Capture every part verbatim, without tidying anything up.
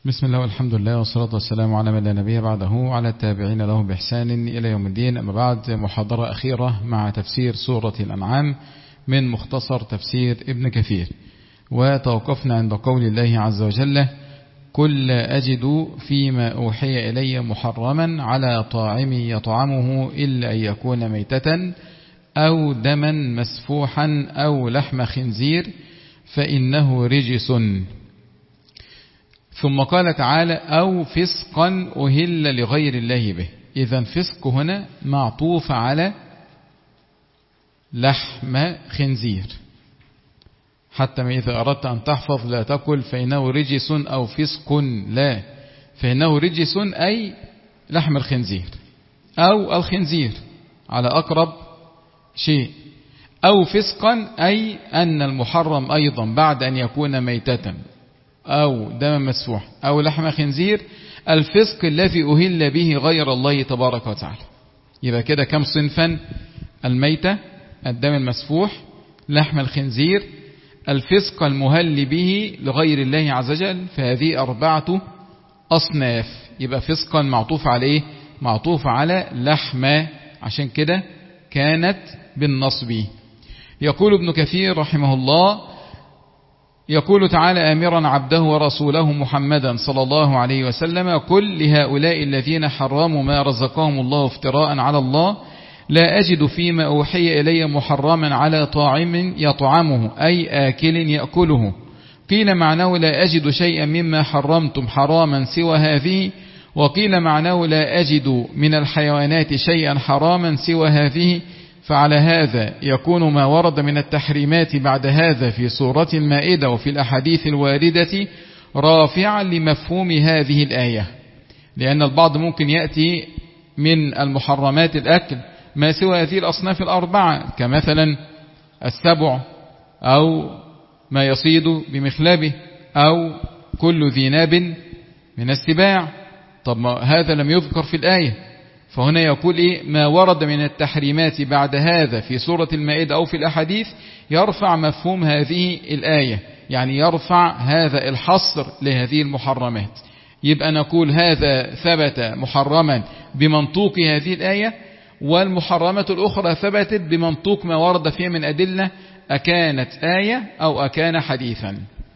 بسم الله والحمد لله والصلاة والسلام على من لا نبي بعده وعلى التابعين له بإحسان إلى يوم الدين. أما بعد، محاضرة أخيرة مع تفسير سورة الأنعام من مختصر تفسير ابن كثير، وتوقفنا عند قول الله عز وجل: كل أجد فيما أوحي إلي محرما على طاعم يطعمه إلا أن يكون ميتة أو دما مسفوحا أو لحم خنزير فإنه رجس. ثم قال تعالى: أو فسقا أهل لغير الله به. إذن فسق هنا معطوف على لحم خنزير، حتى ما إذا أردت أن تحفظ لا تقل فإنه رجس أو فسق، لا، فإنه رجس أي لحم الخنزير أو الخنزير على أقرب شيء، أو فسقا أي أن المحرم أيضا بعد أن يكون ميتة أو دم مسفوح أو لحم خنزير الفسق الذي أهل به غير الله تبارك وتعالى. يبقى كده كم صنفا؟ الميتة، الدم المسفوح، لحم الخنزير، الفسق المهل به لغير الله عز وجل، فهذه أربعة أصناف. يبقى فسقا معطوف عليه معطوف على لحم، عشان كده كانت بالنصب. يقول ابن كثير رحمه الله: يقول تعالى آمرا عبده ورسوله محمدا صلى الله عليه وسلم: قل لهؤلاء الذين حرموا ما رزقهم الله افتراء على الله لا أجد فيما أوحي إلي محرما على طاعم يطعمه أي آكل يأكله. قيل معناه لا أجد شيئا مما حرمتم حراما سوى هذه، وقيل معناه لا أجد من الحيوانات شيئا حراما سوى هذه. فعلى هذا يكون ما ورد من التحريمات بعد هذا في سورة المائدة وفي الأحاديث الواردة رافعا لمفهوم هذه الآية، لأن البعض ممكن يأتي من المحرمات الأكل ما سوى هذه الأصناف الأربعة، كمثلا السبع أو ما يصيد بمخلبه أو كل ذي ناب من السباع. طب ما هذا لم يذكر في الآية، فهنا يقول إيه؟ ما ورد من التحريمات بعد هذا في سورة المائدة أو في الأحاديث يرفع مفهوم هذه الآية، يعني يرفع هذا الحصر لهذه المحرمات. يبقى نقول هذا ثبت محرما بمنطوق هذه الآية، والمحرمات الأخرى ثبتت بمنطوق ما ورد فيها من أدلة، أكانت آية أو أكان حديثا.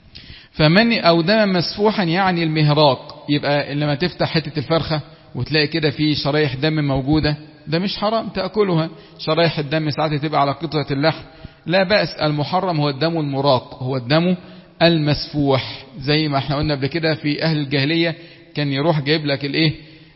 فمن أو دم مسفوحا يعني المهراق، يبقى لما تفتح حتة الفرخة وتلاقي كده في شرايح دم موجودة، ده مش حرام تأكلها. شرايح الدم ساعات تبقى على قطعة اللحم، لا بأس. المحرم هو الدم المراق، هو الدم المسفوح، زي ما احنا قلنا قبل كده في أهل الجاهلية كان يروح جايب لك الايه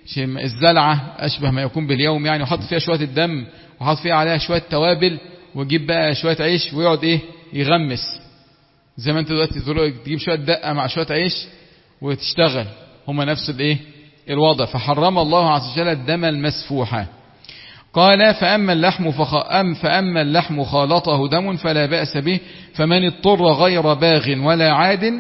الزلعة أشبه ما يكون باليوم يعني، وحط فيها شوية الدم وحط فيها عليها شوية توابل، ويجيب بقى شوية عيش ويقعد ايه يغمس، زي ما انت دلوقتي تجيب شوية دقة مع شوية عيش وتشتغل، هما نفس الايه الوضع. فحرم الله عز وجل الدم المسفوح. قال: فأما اللحم فخ... أم فأما اللحم خالطه دم فلا بأس به، فمن اضطر غير باغ ولا عاد،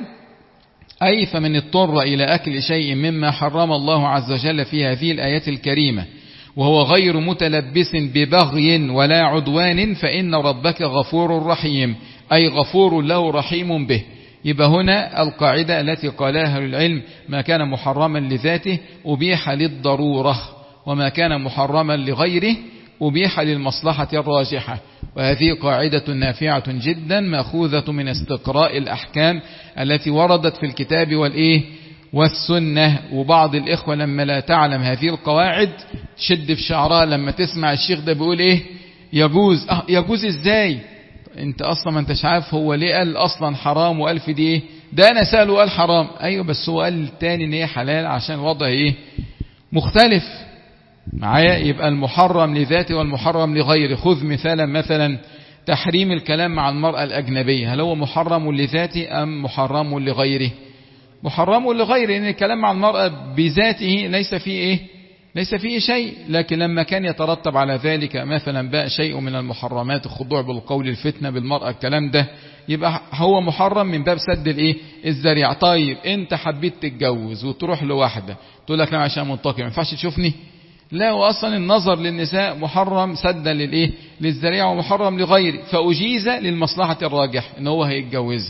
أي فمن اضطر إلى أكل شيء مما حرم الله عز وجل في هذه الآية الكريمة وهو غير متلبس ببغي ولا عدوان فإن ربك غفور رحيم، أي غفور له رحيم به. يبقى هنا القاعدة التي قالها العلم: ما كان محرما لذاته أبيح للضرورة، وما كان محرما لغيره أبيح للمصلحة الراجحة. وهذه قاعدة نافعة جدا مأخوذة من استقراء الأحكام التي وردت في الكتاب والإيه والسنة. وبعض الإخوة لما لا تعلم هذه القواعد تشد في شعرها لما تسمع الشيخ ده بيقول إيه يجوز. أه يجوز إزاي؟ انت اصلا ما انتش عارف هو ليه قال اصلا حرام وقال في دي ايه. ده انا سأله قال حرام، ايوه بس هو قال التاني ان هي حلال عشان وضع ايه مختلف معايا. يبقى المحرم لذاته والمحرم لغيره. خذ مثالا مثلا تحريم الكلام مع المرأة الأجنبية، هل هو محرم لذاته أم محرم لغيره؟ محرم لغيره، ان الكلام مع المرأة بذاته ليس فيه ايه ليس فيه شيء، لكن لما كان يترتب على ذلك مثلا بقى شيء من المحرمات، الخضوع بالقول، الفتنة بالمرأة، الكلام ده يبقى هو محرم من باب سد الايه الذريعة. طيب انت حبيت تتجوز وتروح لواحدة تقول لك لا عشان منطقي ما ينفعش تشوفني، لا، واصلا النظر للنساء محرم سدا للايه للذريعة ومحرم لغيره، فأجيز للمصلحة الراجح ان هو هيتجوزها.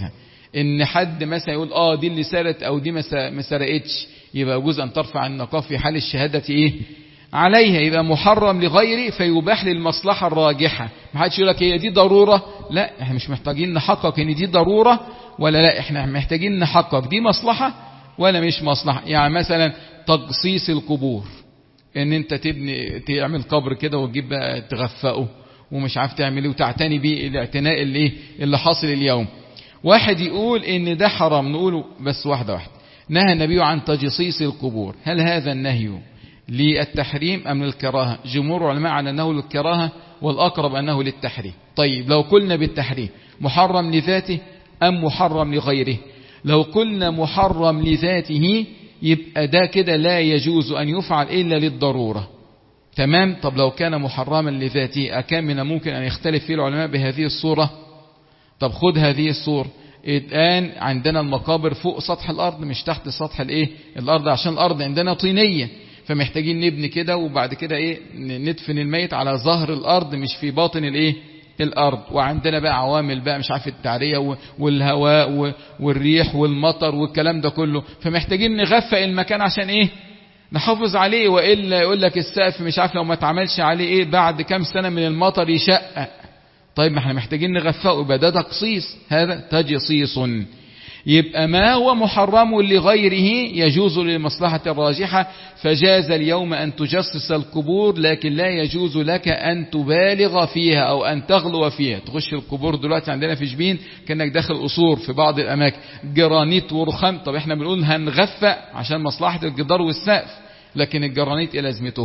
ان حد مثلا يقول اه دي اللي سرقت او دي ما سرقتش، يبقى يجوز ان ترفع النقاب في حال الشهادة ايه عليها، يبقى محرم لغيره فيباح للمصلحة الراجحة. ما حدش يقول لك هي دي ضرورة، لا احنا مش محتاجين نحقق ان دي ضرورة ولا لا، احنا محتاجين نحقق دي مصلحة ولا مش مصلحة. يعني مثلا تقصيص القبور، ان انت تبني تعمل قبر كده وتجيب بقى تغفقه ومش عارف تعمل ايه وتعتني بيه الاعتناء اللي ايه اللي حاصل اليوم. واحد يقول ان ده حرام، نقوله بس واحدة واحدة. نهى النبي عن تجصيص القبور، هل هذا النهي للتحريم ام للكراهة؟ جمهور العلماء على انه للكراهة والاقرب انه للتحريم. طيب لو قلنا بالتحريم محرم لذاته ام محرم لغيره؟ لو قلنا محرم لذاته يبقى ده كده لا يجوز ان يفعل الا للضرورة، تمام. طب لو كان محرما لذاته أكان من ممكن ان يختلف فيه العلماء بهذه الصورة؟ طب خد هذه الصورة، الآن عندنا المقابر فوق سطح الأرض مش تحت سطح الايه الأرض، عشان الأرض عندنا طينية، فمحتاجين نبني كده وبعد كده ايه ندفن الميت على ظهر الأرض مش في باطن الايه الأرض. وعندنا بقى عوامل بقى مش عارف التعرية والهواء والريح والمطر والكلام ده كله، فمحتاجين نغفق المكان عشان ايه نحافظ عليه، وإلا يقول لك السقف مش عارف لو ما اتعملش عليه ايه بعد كام سنة من المطر يشقق. طيب ما احنا محتاجين نغفقه، يبقى ده تقصيص، هذا تجصيص. يبقى ما هو محرم لغيره يجوز للمصلحة الراجحة، فجاز اليوم أن تجصص القبور، لكن لا يجوز لك أن تبالغ فيها أو أن تغلو فيها. تخش القبور دلوقتي عندنا في شبين كأنك داخل قصور في بعض الأماكن، جرانيت ورخام. طب احنا بنقول هنغفق عشان مصلحة الجدار والسقف، لكن الجرانيت إيه لازمته؟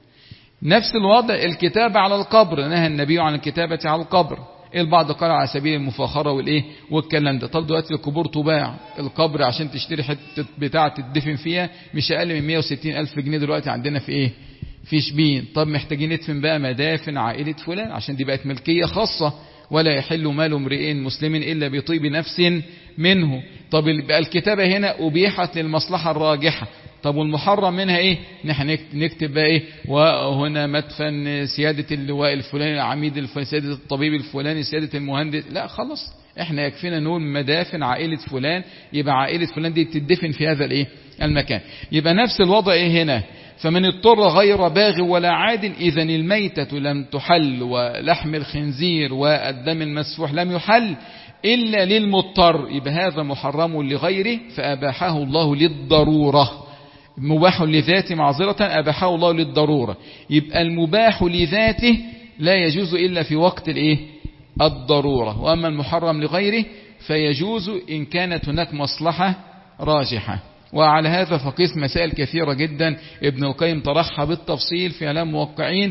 نفس الوضع الكتابة على القبر، نهى النبي عن الكتابة على القبر. البعض قال على سبيل المفاخرة والايه والكلام ده. طب دلوقتي القبور تباع، القبر عشان تشتري حته بتاعه تدفن فيها مش اقل من مئة وستين ألف جنيه دلوقتي عندنا في ايه في شبين. طب محتاجين ندفن بقى مدافن عائلة فلان عشان دي بقت ملكية خاصة، ولا يحل مال امرئ مسلم الا بطيب نفس منه. طب بقى الكتابة هنا ابيحت للمصلحة الراجحة. طب والمحرم منها ايه؟ نحن نكتب بقى ايه وهنا مدفن سيادة اللواء الفلاني، العميد الفلاني، سيادة الطبيب الفلاني، سيادة المهندس. لا خلاص احنا يكفينا نقول مدافن عائلة فلان، يبقى عائلة فلان دي تدفن في هذا الايه المكان. يبقى نفس الوضع ايه هنا، فمن اضطر غير باغ ولا عاد اذا الميتة لم تحل ولحم الخنزير والدم المسفوح لم يحل الا للمضطر، يبقى هذا محرم لغيره فاباحه الله للضرورة. مباح لذاته معذرة أباحه الله للضرورة، يبقى المباح لذاته لا يجوز إلا في وقت الايه الضرورة، وأما المحرم لغيره فيجوز إن كانت هناك مصلحة راجحة. وعلى هذا فقيس مسائل كثيرة جدا ابن القيم طرحها بالتفصيل في إعلام موقعين،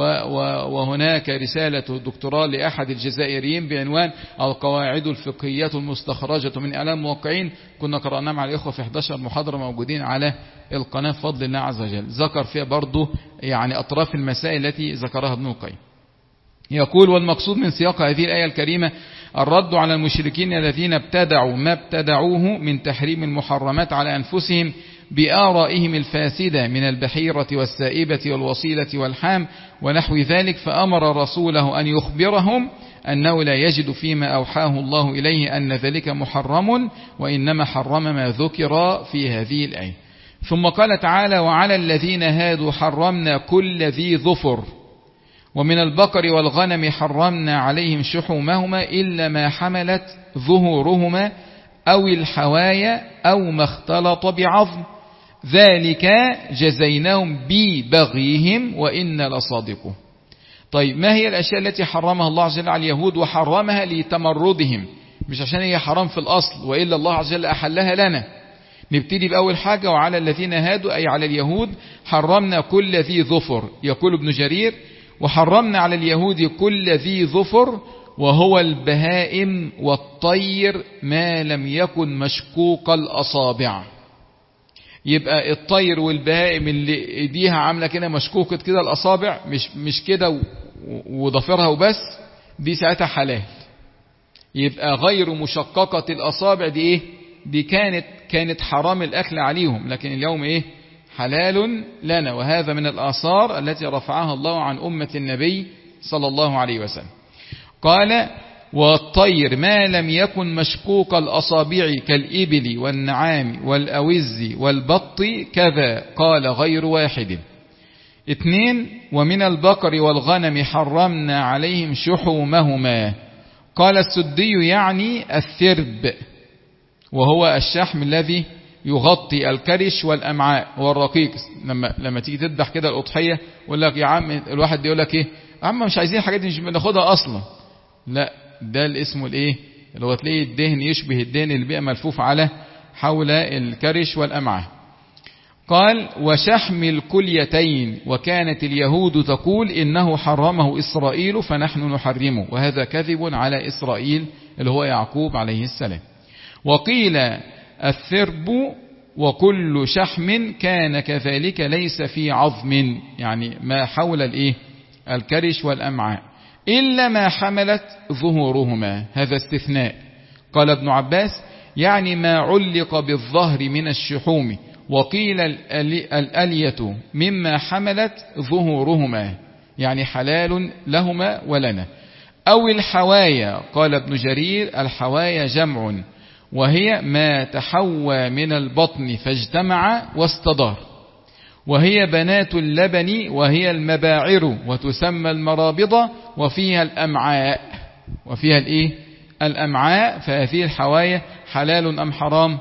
وهناك رسالة دكتوراه لأحد الجزائريين بعنوان القواعد الفقهية المستخرجة من إعلام موقعين، كنا قرأناه مع الإخوة في إحدى عشرة محاضرة موجودين على القناة بفضل الله عز وجل. ذكر فيها برضو يعني أطراف المسائل التي ذكرها ابن القيم. يقول والمقصود من سياق هذه الآية الكريمة الرد على المشركين الذين ابتدعوا ما ابتدعوه من تحريم المحرمات على أنفسهم بآرائهم الفاسدة من البحيرة والسائبة والوصيلة والحام ونحو ذلك، فأمر رسوله أن يخبرهم أنه لا يجد فيما أوحاه الله إليه أن ذلك محرم، وإنما حرم ما ذكر في هذه الآية. ثم قال تعالى وعلى الذين هادوا حرمنا كل ذي ظفر ومن البقر والغنم حرمنا عليهم شحومهما إلا ما حملت ظهورهما أو الحوايا أو ما اختلط بعظم ذلك جزيناهم ببغيهم وإنا لصادقون. طيب ما هي الأشياء التي حرمها الله عز وجل على اليهود؟ وحرمها لتمردهم، مش عشان هي حرام في الأصل، وإلا الله عز وجل أحلها لنا. نبتدي بأول حاجة وعلى الذين هادوا أي على اليهود حرمنا كل ذي ظفر. يقول ابن جرير وحرمنا على اليهود كل ذي ظفر وهو البهائم والطير ما لم يكن مشكوك الأصابع. يبقى الطير والبهائم اللي ايديها عاملة كده مشكوكة كده الأصابع، مش مش كده وضفرها وبس، دي ساعتها حلال. يبقى غير مشققة الأصابع دي ايه؟ دي كانت كانت حرام الأكل عليهم، لكن اليوم ايه؟ حلال لنا. وهذا من الآثار التي رفعها الله عن أمة النبي صلى الله عليه وسلم. قال والطير ما لم يكن مشقوق الأصابع كالإبل والنعام والأوز والبط كذا، قال غير واحد. اثنين، ومن البقر والغنم حرمنا عليهم شحومهما. قال السدي يعني الثرب، وهو الشحم الذي يغطي الكرش والأمعاء والرقيق. لما لما تيجي تذبح كده الأضحية يقول لك يا عم، الواحد يقول لك ايه، يا عم مش عايزين الحاجات دي، مش بناخدها أصلا. لا، ده الاسم الايه اللي هو تلاقيه الدهن يشبه الدهن اللي بيبقى ملفوف على حول الكرش والأمعاء. قال وشحم الكليتين، وكانت اليهود تقول إنه حرمه إسرائيل فنحن نحرمه، وهذا كذب على إسرائيل اللي هو يعقوب عليه السلام. وقيل الثرب وكل شحم كان كذلك ليس في عظم، يعني ما حول الايه الكرش والأمعاء، إلا ما حملت ظهورهما، هذا استثناء. قال ابن عباس يعني ما علق بالظهر من الشحوم. وقيل الألية مما حملت ظهورهما، يعني حلال لهما ولنا. أو الحوايا، قال ابن جرير الحوايا جمع، وهي ما تحوى من البطن فاجتمع واستدار، وهي بنات اللبن، وهي المباعر، وتسمى المرابضة، وفيها الأمعاء، وفيها الإيه الأمعاء. فهذه الحوايا حلال أم حرام؟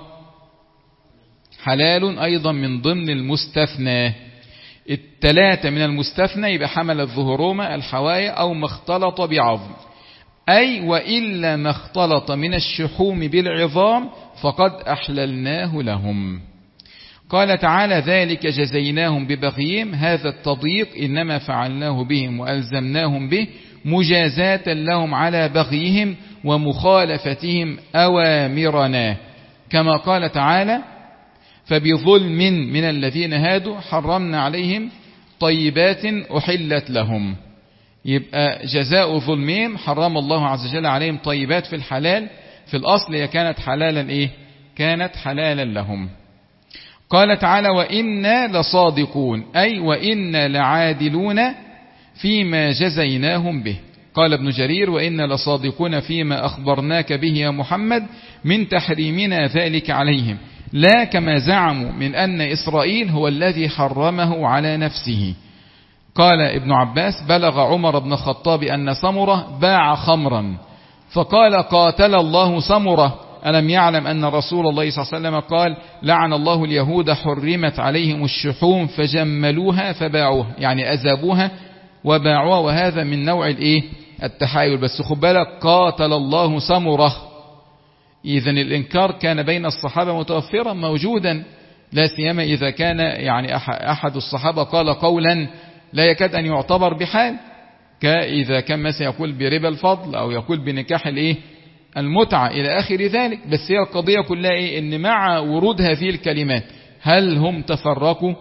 حلال أيضا من ضمن المستثنى. الثلاثة من المستثنى يبقى حمل الظهروما الحوايا أو ما اختلط بعظم، أي وإلا ما اختلط من الشحوم بالعظام فقد أحللناه لهم. قال تعالى ذلك جزيناهم ببغيهم، هذا التضييق إنما فعلناه بهم وألزمناهم به مجازاة لهم على بغيهم ومخالفتهم أوامرنا، كما قال تعالى فبظلم من الذين هادوا حرمنا عليهم طيبات أحلت لهم. يبقى جزاء ظلمهم حرم الله عز وجل عليهم طيبات في الحلال، في الأصل هي كانت حلالا إيه؟ كانت حلالا لهم. قال تعالى وإنا لصادقون، أي وإنا لعادلون فيما جزيناهم به. قال ابن جرير وإنا لصادقون فيما أخبرناك به يا محمد من تحريمنا ذلك عليهم، لا كما زعموا من أن إسرائيل هو الذي حرمه على نفسه. قال ابن عباس بلغ عمر بن الخطاب أن سمرة باع خمرا فقال قاتل الله سمرة، ألم يعلم أن رسول الله صلى الله عليه وسلم قال لعن الله اليهود حرمت عليهم الشحوم فجملوها فباعوها، يعني أذابوها وباعوها، وهذا من نوع الإيه التحايل. بس خد بالك قاتل الله سمرة، إذن الإنكار كان بين الصحابة متوفرا موجودا، لا سيما إذا كان يعني أحد الصحابة قال قولا لا يكاد أن يعتبر بحال، كإذا كان مثلا يقول بربا الفضل أو يقول بنكاح الإيه المتعة إلى آخر ذلك. بس هي القضية كلها إيه؟ إن مع ورود هذه الكلمات هل هم تفرقوا؟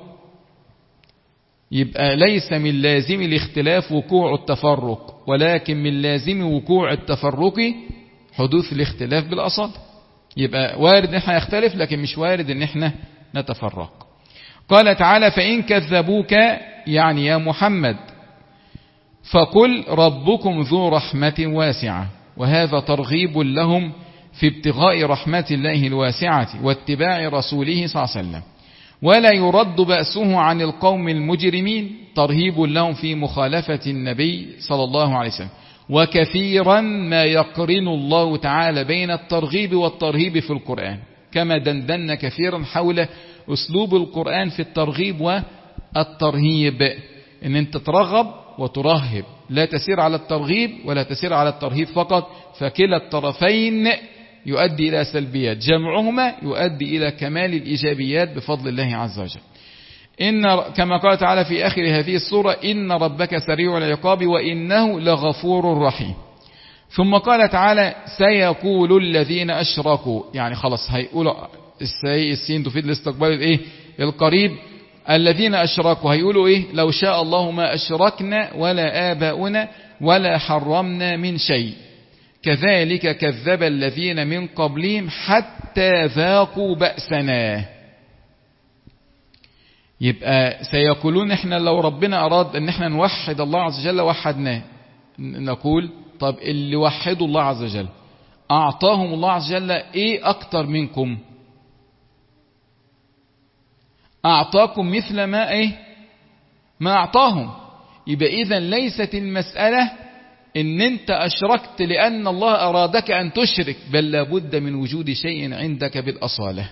يبقى ليس من لازم الاختلاف وقوع التفرق، ولكن من لازم وقوع التفرق حدوث الاختلاف بالأصل. يبقى وارد ان احنا نختلف، لكن مش وارد ان احنا نتفرق. قال تعالى فإن كذبوك يعني يا محمد فقل ربكم ذو رحمة واسعة، وهذا ترغيب لهم في ابتغاء رحمة الله الواسعة واتباع رسوله صلى الله عليه وسلم، ولا يرد بأسه عن القوم المجرمين، ترهيب لهم في مخالفة النبي صلى الله عليه وسلم. وكثيرا ما يقرن الله تعالى بين الترغيب والترهيب في القرآن، كما دندن كثيرا حول أسلوب القرآن في الترغيب والترهيب، إن أنت ترغب وترهب، لا تسير على الترغيب ولا تسير على الترهيب فقط، فكلا الطرفين يؤدي إلى سلبيات، جمعهما يؤدي إلى كمال الإيجابيات بفضل الله عز وجل. إن كما قال تعالى في آخر هذه السورة إن ربك سريع العقاب وإنه لغفور رحيم. ثم قال تعالى سيقول الذين أشركوا، يعني خلاص هيقولوا السين تفيد الاستقبال الايه القريب، الذين أشركوا هيقولوا إيه لو شاء الله ما أشركنا ولا آباؤنا ولا حرمنا من شيء كذلك كذب الذين من قبلهم حتى ذاقوا بأسنا. يبقى سيقولون احنا لو ربنا أراد ان احنا نوحد الله عز وجل وحدناه، نقول طب اللي وحدوا الله عز وجل أعطاهم الله عز وجل إيه أكتر منكم؟ أعطاكم مثل ما إيه ما أعطاهم. يبقى إذن ليست المسألة إن أنت أشركت لأن الله أرادك أن تشرك، بل لابد من وجود شيء عندك بالأصالة.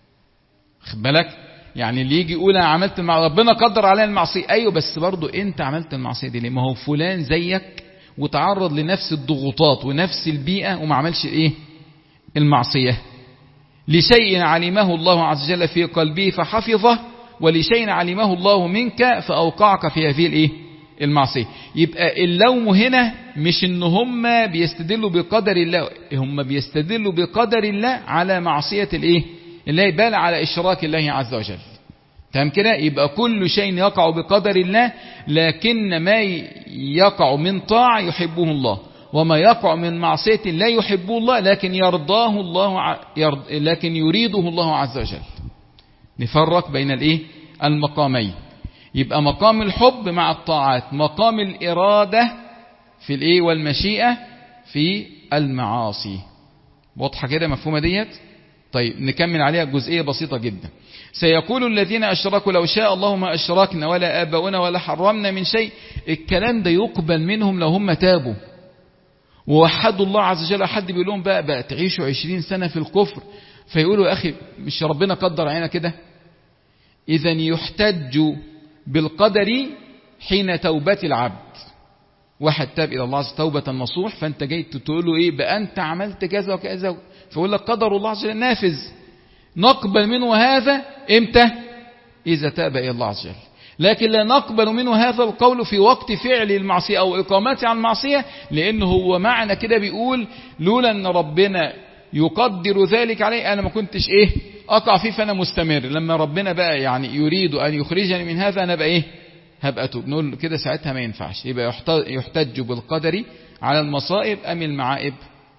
خد بالك؟ يعني اللي يجي يقول أنا عملت مع ربنا قدر علينا المعصية، أيوه بس برضو أنت عملت المعصية دي ليه؟ ما هو فلان زيك وتعرض لنفس الضغوطات ونفس البيئة وما عملش إيه المعصية. لشيء علمه الله عز وجل في قلبه فحفظه، ولشيء علمه الله منك فأوقعك في هذه الإيه المعصية. يبقى اللوم هنا مش إن هم بيستدلوا بقدر الله، هم بيستدلوا بقدر الله على معصية الإيه الله، بل على إشراك الله عز وجل. تمام كده؟ يبقى كل شيء يقع بقدر الله، لكن ما يقع من طاعة يحبه الله، وما يقع من معصية لا يحبه الله لكن يرضاه الله يرض لكن يريده الله عز وجل. نفرق بين الايه المقامين. يبقى مقام الحب مع الطاعات، مقام الإرادة في الايه والمشيئة في المعاصي. واضحة كده؟ مفهومة ديت؟ طيب نكمل عليها جزئية بسيطة جدا. سيقول الذين أشركوا لو شاء الله ما أشركنا ولا آباؤنا ولا حرمنا من شيء. الكلام ده يقبل منهم لو هم تابوا ووحدوا الله عز وجل. حد بيقول لهم بقى, بقى تعيشوا عشرين سنة في الكفر، فيقولوا يا أخي مش ربنا قدر علينا كده؟ إذن يحتج بالقدر حين توبة العبد. واحد تاب إلى الله عز وجل توبة نصوح، فأنت جاي تقول له إيه بقى أنت عملت كذا وكذا، فيقول لك قدر الله عز وجل نافذ. نقبل منه هذا إمتى؟ إذا تاب إلى الله عز وجل. لكن لا نقبل منه هذا القول في وقت فعل المعصية أو إقامته عن المعصية، لأنه هو معنى كده بيقول لولا أن ربنا يقدر ذلك علي أنا ما كنتش إيه أقع فيه، فأنا مستمر. لما ربنا بقى يعني يريد أن يخرجني من هذا أنا بقى إيه هبقى توب. نقول كده ساعتها ما ينفعش. يبقى يحتج بالقدر على المصائب أم المعائب؟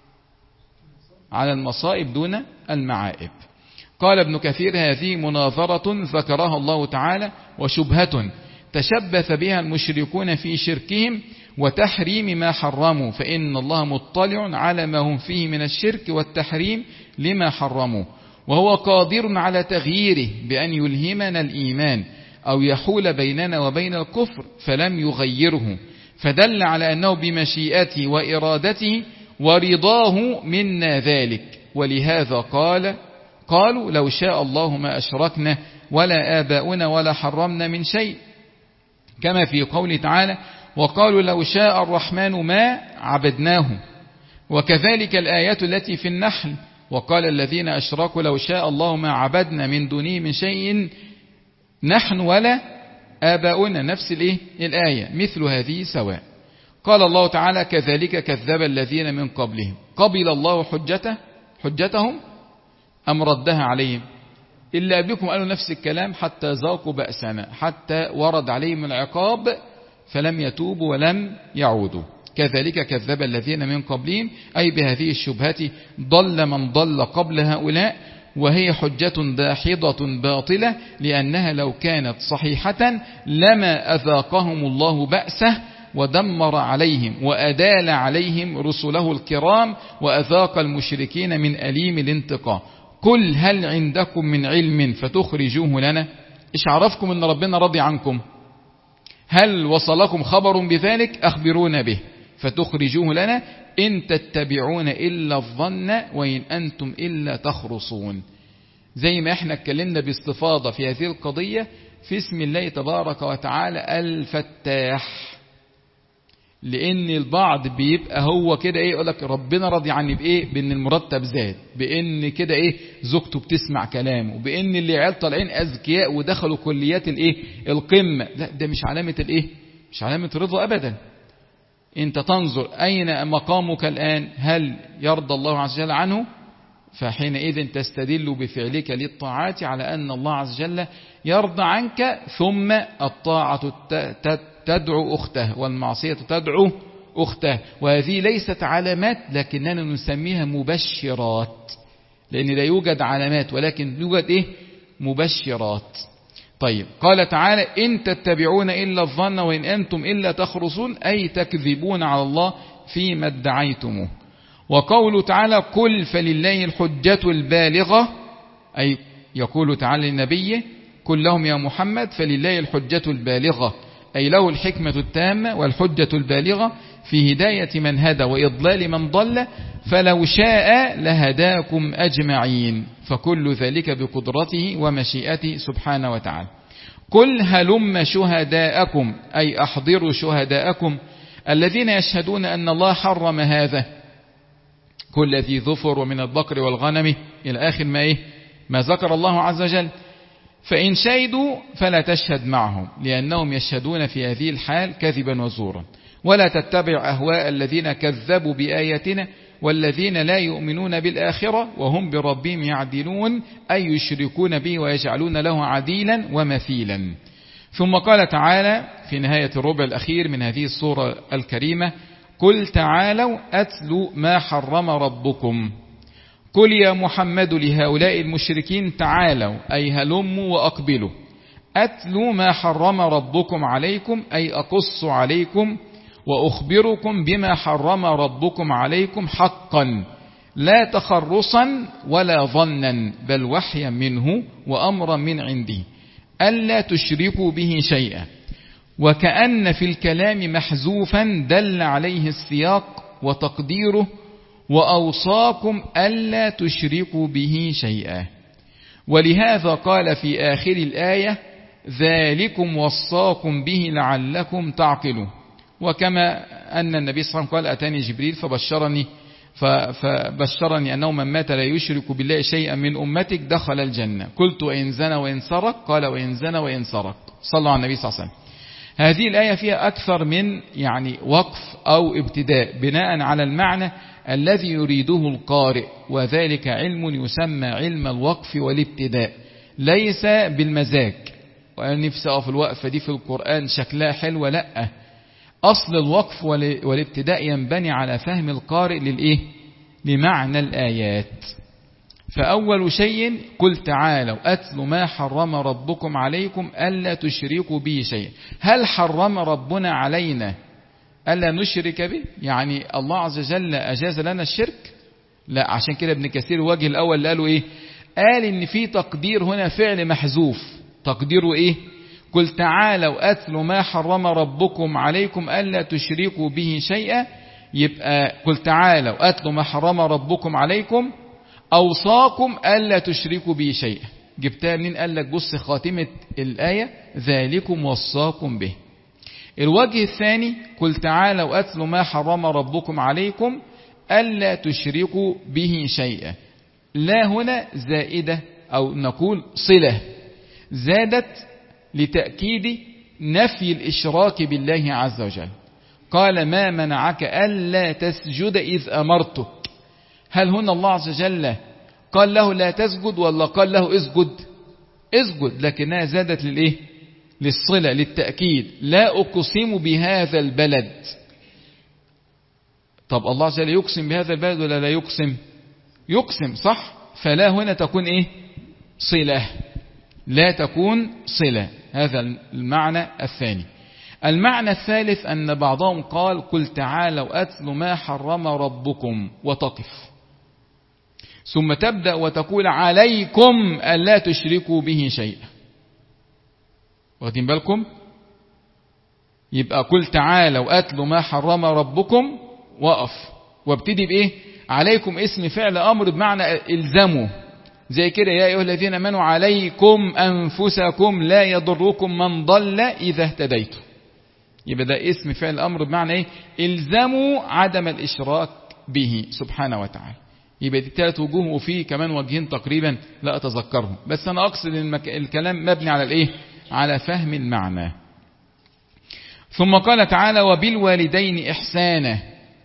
على المصائب دون المعائب. قال ابن كثير هذه مناظرة ذكرها الله تعالى وشبهة تشبث بها المشركون في شركهم وتحريم ما حرموا، فإن الله مطلع على ما هم فيه من الشرك والتحريم لما حرموا، وهو قادر على تغييره بأن يلهمنا الإيمان أو يحول بيننا وبين الكفر فلم يغيره، فدل على أنه بمشيئته وإرادته ورضاه منا ذلك. ولهذا قال قالوا لو شاء الله ما أشركنا ولا آباؤنا ولا حرمنا من شيء، كما في قوله تعالى وقالوا لو شاء الرحمن ما عبدناه. وكذلك الآيات التي في النحل وقال الذين أشركوا لو شاء الله ما عبدنا من دونه من شيء نحن ولا آباؤنا، نفس الإيه الآية مثل هذه سواء. قال الله تعالى كذلك كذب الذين من قبلهم. قبل الله حجته حجتهم أم ردها عليهم؟ إلا قبلكم قالوا نفس الكلام حتى ذاقوا بأسنا، حتى ورد عليهم العقاب فلم يتوبوا ولم يعودوا. كذلك كذب الذين من قبلهم، أي بهذه الشبهة ضل من ضل قبل هؤلاء، وهي حجة داحضة باطلة، لأنها لو كانت صحيحة لما أذاقهم الله بأسه ودمر عليهم وأدال عليهم رسله الكرام وأذاق المشركين من أليم الانتقام. قل هل عندكم من علم فتخرجوه لنا؟ إيش عرفكم أن ربنا رضي عنكم؟ هل وصلكم خبر بذلك؟ أخبرونا به فتخرجوه لنا. إن تتبعون إلا الظن وإن أنتم إلا تخرصون. زي ما احنا اتكلمنا باستفاضة في هذه القضية في اسم الله تبارك وتعالى الفتاح، لأن البعض بيبقى هو كده ايه يقولك ربنا رضي عني بإيه؟ بأن المرتب زاد، بأن كده ايه زوجته بتسمع كلامه، بأن اللي عيال طالعين أذكياء ودخلوا كليات الايه القمة. لا، ده مش علامة الايه مش علامة رضا أبدا. انت تنظر أين مقامك الآن، هل يرضى الله عز وجل عنه؟ فحينئذ تستدل بفعلك للطاعات على أن الله عز وجل يرضى عنك، ثم الطاعة تدعو أخته والمعصية تدعو أخته. وهذه ليست علامات لكننا نسميها مبشرات، لأن لا يوجد علامات ولكن يوجد إيه مبشرات. طيب قال تعالى إن تتبعون إلا الظن وإن أنتم إلا تخرصون، أي تكذبون على الله فيما ادعيتموه. وقوله تعالى قل فلله الحجة البالغة، أي يقول تعالى لنبيه قل لهم يا محمد فلله الحجة البالغة، أي له الحكمة التامة والحجة البالغة في هداية من هدى وإضلال من ضل، فلو شاء لهداكم أجمعين، فكل ذلك بقدرته ومشيئته سبحانه وتعالى. قل هلم شهداءكم، أي أحضروا شهداءكم الذين يشهدون أن الله حرم هذا، كل ذي ظفر ومن البقر والغنم إلى آخر ما إيه ما ذكر الله عز وجل. فإن شهدوا فلا تشهد معهم، لأنهم يشهدون في هذه الحال كذبا وزورا. ولا تتبع أهواء الذين كذبوا بآياتنا والذين لا يؤمنون بالآخرة وهم بربهم يعدلون، أي يشركون به ويجعلون له عديلا ومثيلا. ثم قال تعالى في نهاية الربع الأخير من هذه السورة الكريمة قل تعالوا أتلوا ما حرم ربكم. قل يا محمد لهؤلاء المشركين تعالوا، أي هلموا وأقبلوا، أتلوا ما حرم ربكم عليكم، أي أقص عليكم وأخبركم بما حرم ربكم عليكم حقا، لا تخرصا ولا ظنا، بل وحيا منه وأمرا من عنده، ألا تشركوا به شيئا. وكأن في الكلام محذوفا دل عليه السياق وتقديره وأوصاكم ألا تشركوا به شيئا. ولهذا قال في آخر الآية ذلكم وصاكم به لعلكم تعقلون. وكما أن النبي صلى الله عليه وسلم قال أتاني جبريل فبشرني فبشرني أنه من مات لا يشرك بالله شيئا من أمتك دخل الجنة. قلت وإن زنى وإن سرق؟ قال وإن زنى وإن سرق. صلوا على النبي صلى الله عليه وسلم. هذه الآية فيها أكثر من يعني وقف أو ابتداء بناء على المعنى الذي يريده القارئ، وذلك علم يسمى علم الوقف والابتداء، ليس بالمزاج ونفسي أقف الوقفة دي في القرآن شكلها حلو، لا، أصل الوقف والابتداء ينبني على فهم القارئ للإيه؟ لمعنى الآيات. فأول شيء قل تعالوا أتلوا ما حرم ربكم عليكم ألا تشركوا به شيئا. هل حرم ربنا علينا ألا نشرك به؟ يعني الله عز وجل أجاز لنا الشرك؟ لا، عشان كده ابن كثير الوجه الأول اللي قالوا إيه؟ قال إن في تقدير هنا فعل محذوف، تقديره إيه؟ قل تعالوا أتلوا ما حرم ربكم عليكم ألا تشركوا به شيئا. يبقى قل تعالوا أتلوا ما حرم ربكم عليكم أوصاكم ألا تشركوا به شيئا. جبتها منين؟ قال لك بص خاتمة الآية ذلكم وصاكم به. الوجه الثاني قل تعالوا أتلوا ما حرم ربكم عليكم ألا تشركوا به شيئا. لا هنا زائدة أو نقول صلة، زادت لتأكيد نفي الإشراك بالله عز وجل. قال ما منعك ألا تسجد إذ أمرتك. هل هنا الله عز وجل قال له لا تسجد ولا قال له اسجد؟ اسجد، لكنها زادت للإيه؟ للصلة، للتأكيد. لا أقسم بهذا البلد. طب الله عز وجل يقسم بهذا البلد ولا لا يقسم؟ يقسم، صح؟ فلا هنا تكون إيه؟ صلة، لا تكون صلة. هذا المعنى الثاني. المعنى الثالث أن بعضهم قال قل تعالوا أتلوا ما حرم ربكم وتقف، ثم تبدأ وتقول عليكم ألا تشركوا به شيئا. واخدين بالكم؟ يبقى قل تعالوا أتلوا ما حرم ربكم وقف، وابتدي بإيه؟ عليكم اسم فعل أمر بمعنى إلزموا، زي كده يا أيها الذين آمنوا عليكم أنفسكم لا يضركم من ضل إذا اهتديتم. يبقى ده اسم فعل أمر بمعنى إيه؟ إلزموا عدم الإشراك به سبحانه وتعالى. يبقى دي ثلاث وجوه، وفيه كمان وجهين تقريبا لا أتذكرهم، بس أنا أقصد المك... الكلام مبني على الإيه؟ على فهم المعنى. ثم قال تعالى وبالوالدين إحسانا.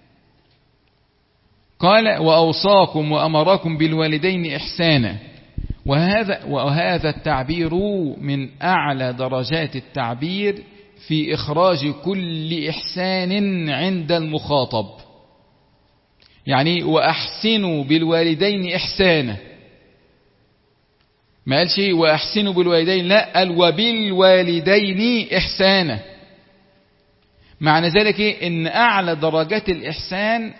قال وأوصاكم وأمركم بالوالدين إحسانا. وهذا, وهذا التعبير من أعلى درجات التعبير في إخراج كل إحسان عند المخاطب. يعني وأحسنوا بالوالدين إحسانا، ما قال شيء وأحسنوا بالوالدين، لا، قال وبالوالدين إحسانا. معنى ذلك إيه؟ إن أعلى درجات الإحسان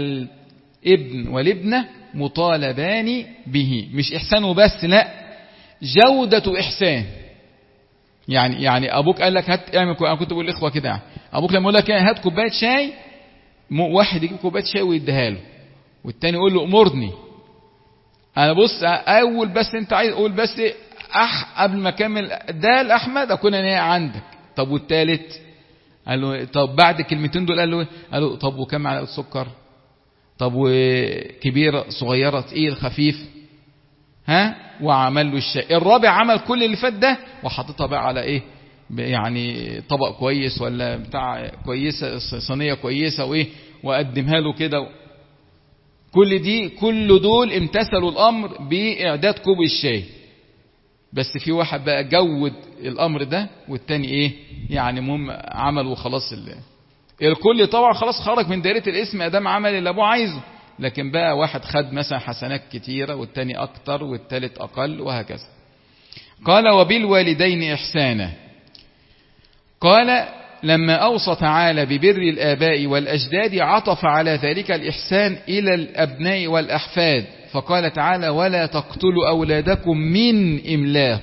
الابن والابنة مطالبان به، مش إحسانه بس، لا، جودة إحسان. يعني يعني أبوك قال لك هات، أنا كنت بقول للإخوة كده، يعني أبوك لما يقول لك هات كوباية شاي، واحد يجيب كوباية شاي ويديها له، والتاني يقول له أمرني. أنا بص، أول بس أنت عايز قول بس أح قبل ما أكمل ده الأحمد أكون أنا عندك. طب والتالت قال له، طب بعد الكلمتين دول قال له قال له طب وكم معلقة سكر؟ طب وكبيرة صغيرة تقيل خفيف؟ ها؟ وعمل له الشاي. الرابع عمل كل اللي فات ده وحطيتها بقى على ايه؟ يعني طبق كويس ولا بتاع كويسة، صينية كويسة وايه، وقدمها له كده. كل دي كل دول امتثلوا الامر باعداد كوب الشاي. بس في واحد بقى جود الامر ده، والتاني ايه يعني مهم عمل وخلاص. اللي الكل طبعا خلاص خرج من دائرة الاسم ادام عمل اللي ابوه عايزه، لكن بقى واحد خد مثلا حسنات كتيرة والتاني اكتر والتالت اقل وهكذا. قال وبالوالدين احسانا. قال لما اوصى تعالى ببر الاباء والاجداد عطف على ذلك الاحسان الى الابناء والاحفاد، فقال تعالى ولا تقتلوا أولادكم من إملاق،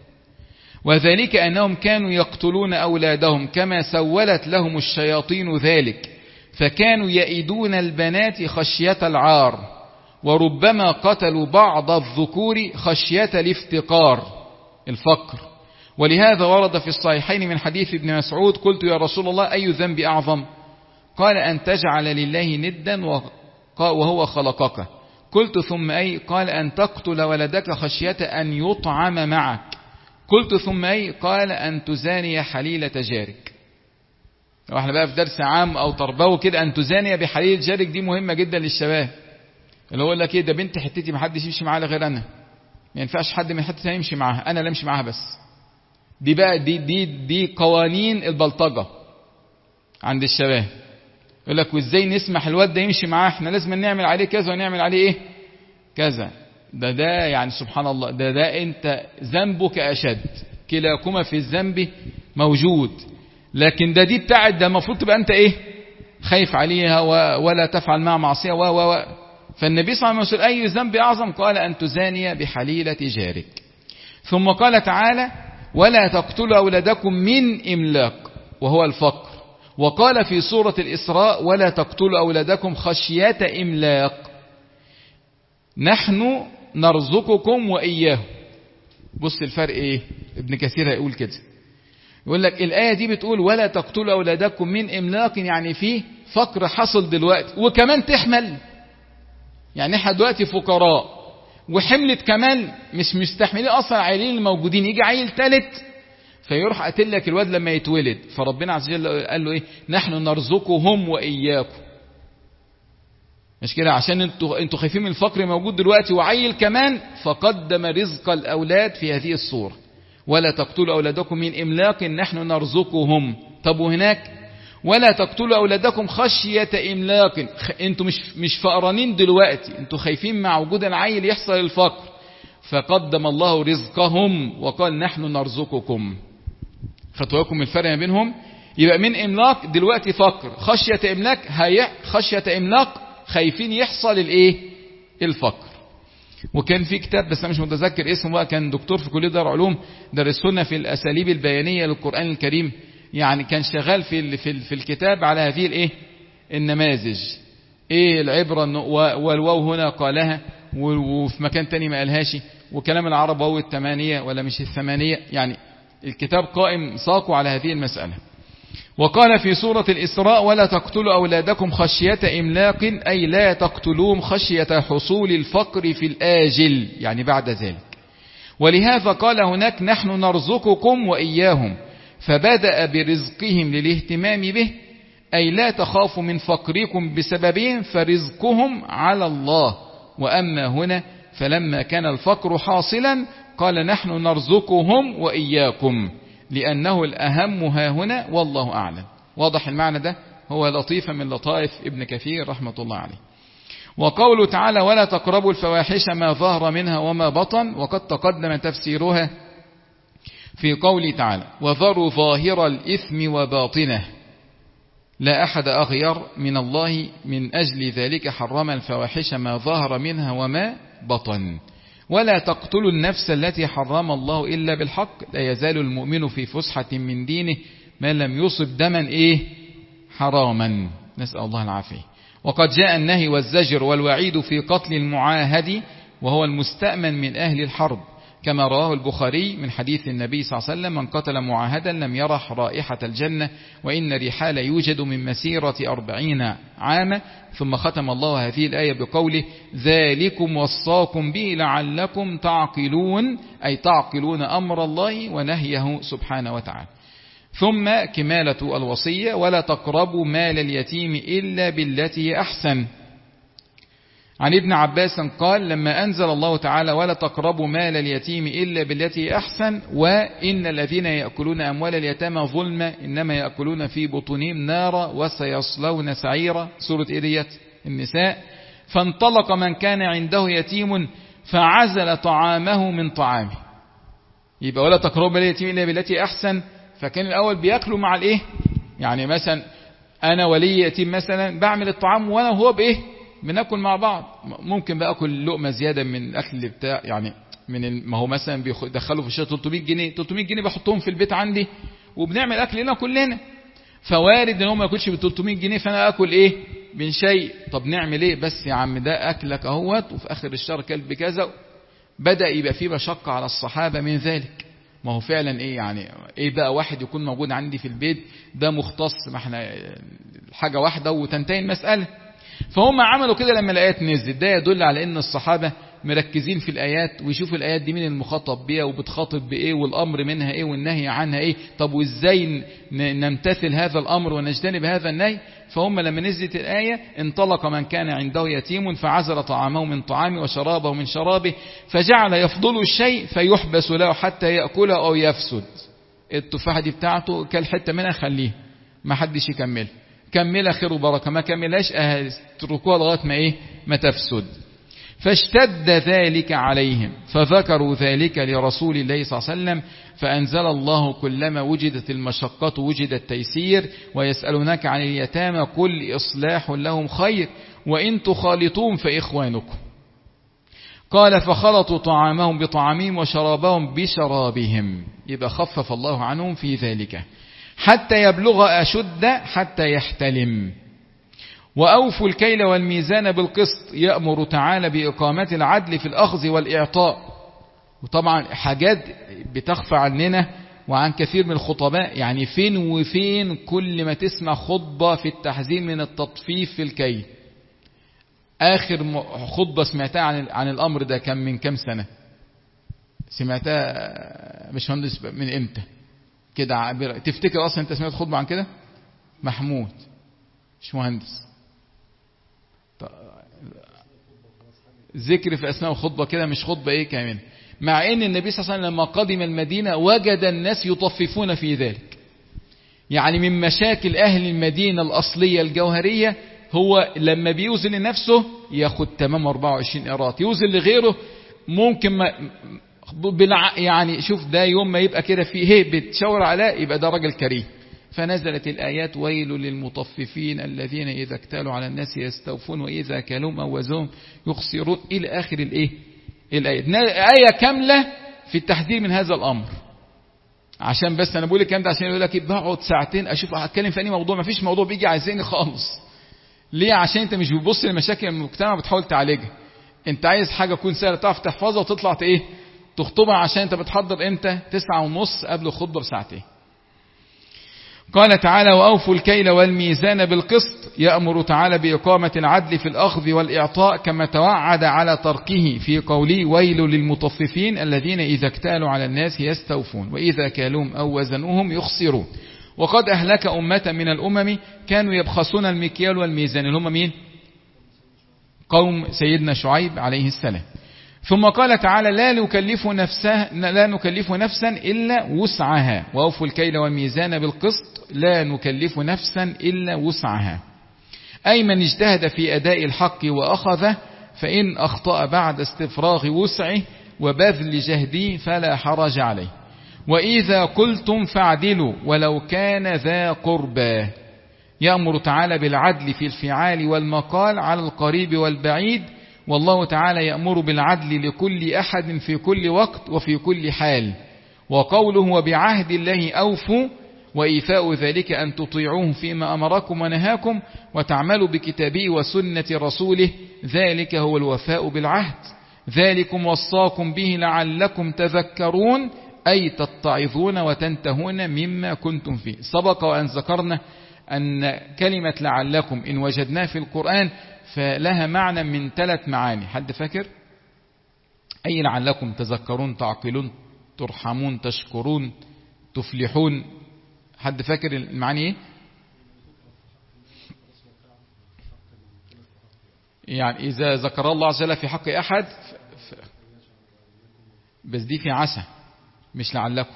وذلك أنهم كانوا يقتلون أولادهم كما سولت لهم الشياطين ذلك، فكانوا يئدون البنات خشية العار، وربما قتلوا بعض الذكور خشية الافتقار الفقر. ولهذا ورد في الصحيحين من حديث ابن مسعود قلت يا رسول الله أي ذنب أعظم؟ قال أن تجعل لله ندا وهو خلقك. قلت ثم أي؟ قال أن تقتل ولدك خشية أن يطعم معك. قلت ثم أي؟ قال أن تزاني حليلة جارك. لو احنا بقى في درس عام أو تربوي كده، أن تزاني بحليلة جارك دي مهمة جدا للشباب، اللي هو يقول لك ايه ده بنت حتتي محدش يمشي معاها غير أنا، ما ينفعش حد من حتتها يمشي معاها، أنا لا امشي معاها بس. دي بقى دي دي دي قوانين البلطجة عند الشباب. يقول لك وازاي نسمح الواد ده يمشي معاه، احنا لازم نعمل عليه كذا ونعمل عليه ايه كذا. ده ده يعني سبحان الله، ده ده انت ذنبك اشد، كلاكما في الذنب موجود. لكن ده دي بتاعت ده المفروض تبقى انت ايه خايف عليها ولا تفعل معها معصيه و و فالنبي صلى الله عليه وسلم اي ذنب اعظم؟ قال ان تزاني بحليلة جارك. ثم قال تعالى ولا تقتلوا اولادكم من املاق وهو الفقر. وقال في سورة الإسراء ولا تقتلوا أولادكم خشية إملاق نحن نرزقكم وإياهم. بص الفرق إيه؟ ابن كثير هيقول كده، يقول لك الآية دي بتقول ولا تقتلوا أولادكم من إملاق، يعني فيه فقر حصل دلوقتي وكمان تحمل. يعني احنا دلوقتي فقراء وحملت كمان مش مستحملين أصلا عيلين الموجودين، يجي عيل ثالث فيروح قاتل لك الواد لما يتولد. فربنا عز وجل قال له ايه؟ نحن نرزقهم واياكم. مش كده؟ عشان انتوا انتوا خايفين من الفقر موجود دلوقتي وعيل كمان، فقدم رزق الاولاد في هذه الصوره. ولا تقتلوا اولادكم من املاق نحن نرزقهم. طب وهناك ولا تقتلوا اولادكم خشيه املاق، انتوا مش مش فقرانين دلوقتي، انتوا خايفين مع وجود العيل يحصل الفقر، فقدم الله رزقهم وقال نحن نرزقكم. فتوكم الفرق ما بينهم. يبقى من املاق دلوقتي فقر، خشية املاق هي خشية املاق خايفين يحصل الايه الفقر. وكان في كتاب بس انا مش متذكر اسمه بقى، كان دكتور في كلية دار علوم درسونا في الاساليب البيانية للقرآن الكريم، يعني كان شغال في في في الكتاب على هذه الايه النماذج. ايه العبرة والواو هنا قالها وفي مكان تاني ما قالهاش، وكلام العرب هو الثمانية ولا مش الثمانية، يعني الكتاب قائم ساقه على هذه المسألة. وقال في سورة الإسراء ولا تقتلوا أولادكم خشية إملاق، أي لا تقتلوهم خشية حصول الفقر في الآجل، يعني بعد ذلك. ولهذا قال هناك نحن نرزقكم وإياهم، فبدأ برزقهم للاهتمام به، أي لا تخافوا من فقركم بسببهم فرزقهم على الله. وأما هنا فلما كان الفقر حاصلا قال نحن نرزقهم وإياكم، لأنه الأهم ها هنا والله أعلم. واضح المعنى ده؟ هو لطيفة من لطائف ابن كثير رحمة الله عليه. وقوله تعالى ولا تقربوا الفواحش ما ظهر منها وما بطن، وقد تقدم تفسيرها في قوله تعالى وذروا ظاهر الإثم وباطنه. لا أحد أغير من الله من أجل ذلك حرم الفواحش ما ظهر منها وما بطن. ولا تقتلوا النفس التي حرم الله إلا بالحق. لا يزال المؤمن في فسحة من دينه ما لم يصب دما إيه حراما. نسأل الله العافية. وقد جاء النهي والزجر والوعيد في قتل المعاهد وهو المستأمن من أهل الحرب، كما رواه البخاري من حديث النبي صلى الله عليه وسلم: من قتل معاهدا لم يرح رائحة الجنة وإن ريحها يوجد من مسيرة أربعين عاما. ثم ختم الله هذه الآية بقوله: ذلكم وصاكم به لعلكم تعقلون، أي تعقلون أمر الله ونهيه سبحانه وتعالى. ثم كمالة الوصية: ولا تقربوا مال اليتيم إلا بالتي أحسن. عن ابن عباس قال: لما أنزل الله تعالى ولا تقربوا مال اليتيم إلا بالتي أحسن وإن الذين يأكلون أموال اليتامى ظلما إنما يأكلون في بطونهم نارا وسيصلون سعيرا، سورة إيدية النساء، فانطلق من كان عنده يتيم فعزل طعامه من طعامه. يبقى ولا تقربوا مال اليتيم إلا بالتي أحسن. فكان الأول بيأكلوا مع الإيه؟ يعني مثلا أنا ولي يتيم مثلا بعمل الطعام وأنا وهو بإيه؟ بناكل مع بعض. ممكن بقى اكل لقمه زياده من الاكل اللي بتاع يعني من ما هو مثلا بيدخلوا في الشهر ثلاثمية جنيه ثلاثمية جنيه بحطهم في البيت عندي وبنعمل اكل لنا كلنا. فوارد ان هو ما ياكلش ب ثلاثمية جنيه فانا اكل ايه من شيء. طب نعمل ايه؟ بس يا عم ده اكلك اهوت وفي اخر الشهر كلب كذا. بدا يبقى فيه مشقه على الصحابه من ذلك. ما هو فعلا ايه يعني ايه بقى واحد يكون موجود عندي في البيت ده مختص، ما احنا حاجه واحده وتنتهي المساله. فهم عملوا كده لما الآيات نزلت. ده يدل على ان الصحابة مركزين في الآيات ويشوفوا الآيات دي مين المخاطب بيها وبتخاطب بإيه والأمر منها إيه والنهي عنها إيه. طب وإزاي نمتثل هذا الأمر ونجتنب هذا النهي. فهم لما نزلت الآية: انطلق من كان عنده يتيم فعزل طعامه من طعامه وشرابه من شرابه فجعل يفضل الشيء فيحبس له حتى يأكله أو يفسد. التفاحة دي بتاعته كل حتة منها خليه ما حدش يكمل، كملها خير وبركة، ما كملهاش اتركوها لغاية ما ايه ما تفسد. فاشتد ذلك عليهم فذكروا ذلك لرسول الله صلى الله عليه وسلم فأنزل الله: كلما وجدت المشقة وجد التيسير ويسألونك عن اليتامى قل إصلاح لهم خير وإن تخالطون فإخوانكم. قال: فخلطوا طعامهم بطعامهم وشرابهم بشرابهم. يبقى خفف الله عنهم في ذلك حتى يبلغ أشد حتى يحتلم. وأوفوا الكيل والميزان بالقسط. يأمر تعالى بإقامة العدل في الأخذ والإعطاء. وطبعا حاجات بتخفى عننا وعن كثير من الخطباء. يعني فين وفين كل ما تسمع خطبة في التحذير من التطفيف في الكيل. آخر خطبة سمعتها عن عن الأمر ده كان من كم سنة؟ سمعتها مش مهندس من إمتى كده عابرة؟ تفتكر أصلا أنت سمعت خطبة عن كده؟ محمود مش مهندس. ذكر في أثناء الخطبة كده مش خطبة إيه كمان. مع أن النبي صلى الله عليه وسلم لما قدم المدينة وجد الناس يطففون في ذلك. يعني من مشاكل أهل المدينة الأصلية الجوهرية هو لما بيوزن لنفسه ياخد تمام أربعة وعشرين قيراط، يوزن لغيره ممكن ما بالع... يعني شوف ده يوم ما يبقى كده فيه هي بتشاور عليه يبقى ده راجل كريم. فنزلت الآيات: ويل للمطففين الذين إذا اكتالوا على الناس يستوفون وإذا كالوهم أو وزنهم يخسرون إلى آخر الإيه الآية. آية كاملة في التحذير من هذا الأمر. عشان بس أنا بقول الكلام ده عشان يقول لك بقعد ساعتين أشوف أتكلم في أي موضوع. ما فيش موضوع بيجي عايزيني خالص. ليه؟ عشان أنت مش بتبص لمشاكل المجتمع بتحاول تعالجها. أنت عايز حاجة تكون سهلة تعرف تحفظها وتطلع إيه تخطبها. عشان أنت بتحضر إمتى؟ تسعة ونص قبل الخطبة بساعتين. قال تعالى: وأوفوا الكيل والميزان بالقسط. يأمر تعالى بإقامة العدل في الأخذ والإعطاء كما توعد على تركه في قوله: ويل للمطففين الذين إذا اكتالوا على الناس يستوفون وإذا كالوهم أو وزنوهم يخسرون. وقد أهلك أمة من الأمم كانوا يبخسون المكيال والميزان. اللي هم مين؟ قوم سيدنا شعيب عليه السلام. ثم قال تعالى: لا نكلف نفسها لا نكلف نفسا إلا وسعها. وأوفوا الكيل والميزان بالقسط. لا نكلف نفسا إلا وسعها. أي من اجتهد في أداء الحق وأخذه فإن أخطأ بعد استفراغ وسعه وبذل جهده فلا حرج عليه. وإذا قلتم فاعدلوا ولو كان ذا قربى. يأمر تعالى بالعدل في الفعال والمقال على القريب والبعيد، والله تعالى يأمر بالعدل لكل أحد في كل وقت وفي كل حال. وقوله وبعهد الله أوفوا، وإيفاء ذلك أن تطيعوه فيما أمركم ونهاكم وتعملوا بكتابه وسنة رسوله، ذلك هو الوفاء بالعهد. ذلكم وصاكم به لعلكم تذكرون، أي تتعظون وتنتهون مما كنتم فيه. سبق وأن ذكرنا أن كلمة لعلكم إن وجدناه في القرآن فلها معنى من ثلاث معاني. حد فاكر؟ أي لعلكم تذكرون، تعقلون، ترحمون، تشكرون، تفلحون. حد فاكر المعاني ايه؟ يعني إذا ذكر الله عز وجل في حق أحد ف... بس دي في عسى مش لعلكم،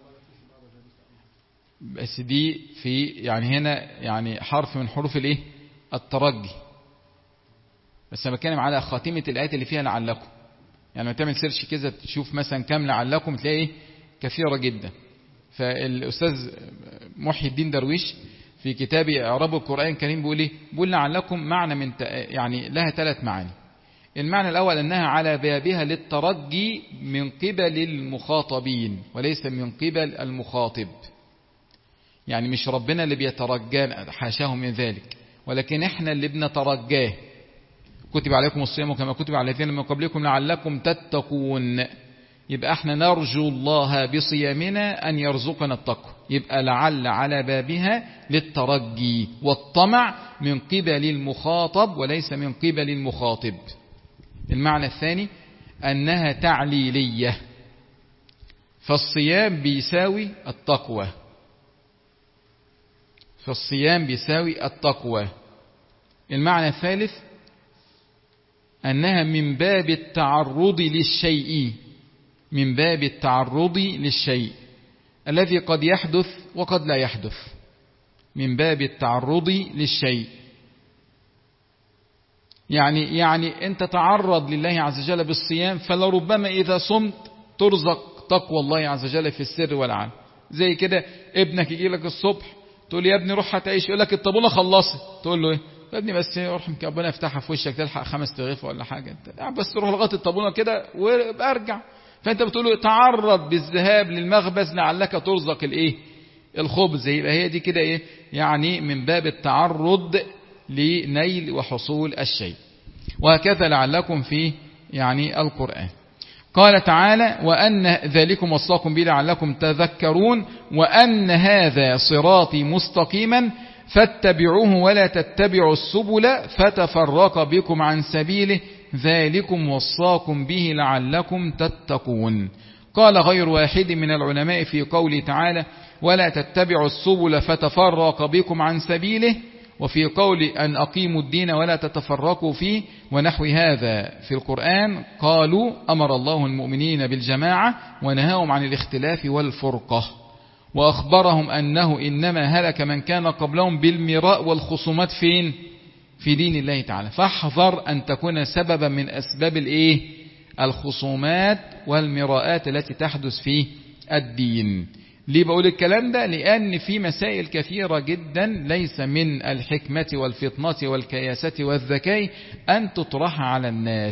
بس دي في يعني هنا يعني حرف من حروف الايه؟ الترجي. بس انا بتكلم على خاتمة الآيات اللي فيها لعلكم. يعني لما تعمل سيرش كده تشوف مثلا كم لعلكم تلاقي ايه؟ كثيرة جدا. فالأستاذ محي الدين درويش في كتاب إعراب القرآن الكريم بيقول ايه؟ بيقول لعلكم معنى من يعني لها ثلاث معاني. المعنى الأول أنها على بابها للترجي من قبل المخاطبين وليس من قبل المخاطب. يعني مش ربنا اللي بيترجانا، حاشاه من ذلك، ولكن احنا اللي بنترجاه. كتب عليكم الصيام كما كتب على الذين من قبلكم لعلكم تتقون. يبقى احنا نرجو الله بصيامنا أن يرزقنا التقوى. يبقى لعل على بابها للترجي والطمع من قبل المخاطب وليس من قبل المخاطب. المعنى الثاني أنها تعليلية، فالصيام بيساوي التقوى، فالصيام بيساوي التقوى. المعنى الثالث أنها من باب التعرض للشيء، من باب التعرض للشيء الذي قد يحدث وقد لا يحدث، من باب التعرض للشيء. يعني يعني أنت تعرض لله عز وجل بالصيام، فلربما إذا صمت ترزق تقوى الله عز وجل في السر والعلن. زي كده ابنك يجي لك الصبح تقول يا ابني روح هتعيش، يقول لك الطابونه خلصت، تقول له ايه يا ابني بس روح ربنا يفتحها في وشك تلحق خمس تغيف ولا حاجه، انت بس روح لغايه الطابونه كده وارجع. فانت بتقول له تعرض بالذهاب للمخبز لعلك ترزق الايه؟ الخبز. يبقى هي دي كده ايه؟ يعني من باب التعرض لنيل وحصول الشيء. وهكذا لعلكم في يعني القرآن. قال تعالى وأن ذلكم وصاكم به لعلكم تذكرون وأن هذا صراطي مستقيما فاتبعوه ولا تتبعوا السبل فتفرق بكم عن سبيله ذلكم وصاكم به لعلكم تتقون. قال غير واحد من العلماء في قوله تعالى ولا تتبعوا السبل فتفرق بكم عن سبيله، وفي قول أن أقيموا الدين ولا تتفرقوا فيه ونحو هذا في القرآن، قالوا أمر الله المؤمنين بالجماعة ونهاهم عن الاختلاف والفرقة، وأخبرهم أنه إنما هلك من كان قبلهم بالمراء والخصومات فين؟ في دين الله تعالى. فاحذر أن تكون سببا من أسباب الإيه؟ الخصومات والمراءات التي تحدث في الدين. ليه بقول الكلام ده؟ لأن في مسائل كثيرة جدا ليس من الحكمة والفطنة والكياسة والذكاء أن تطرح على الناس.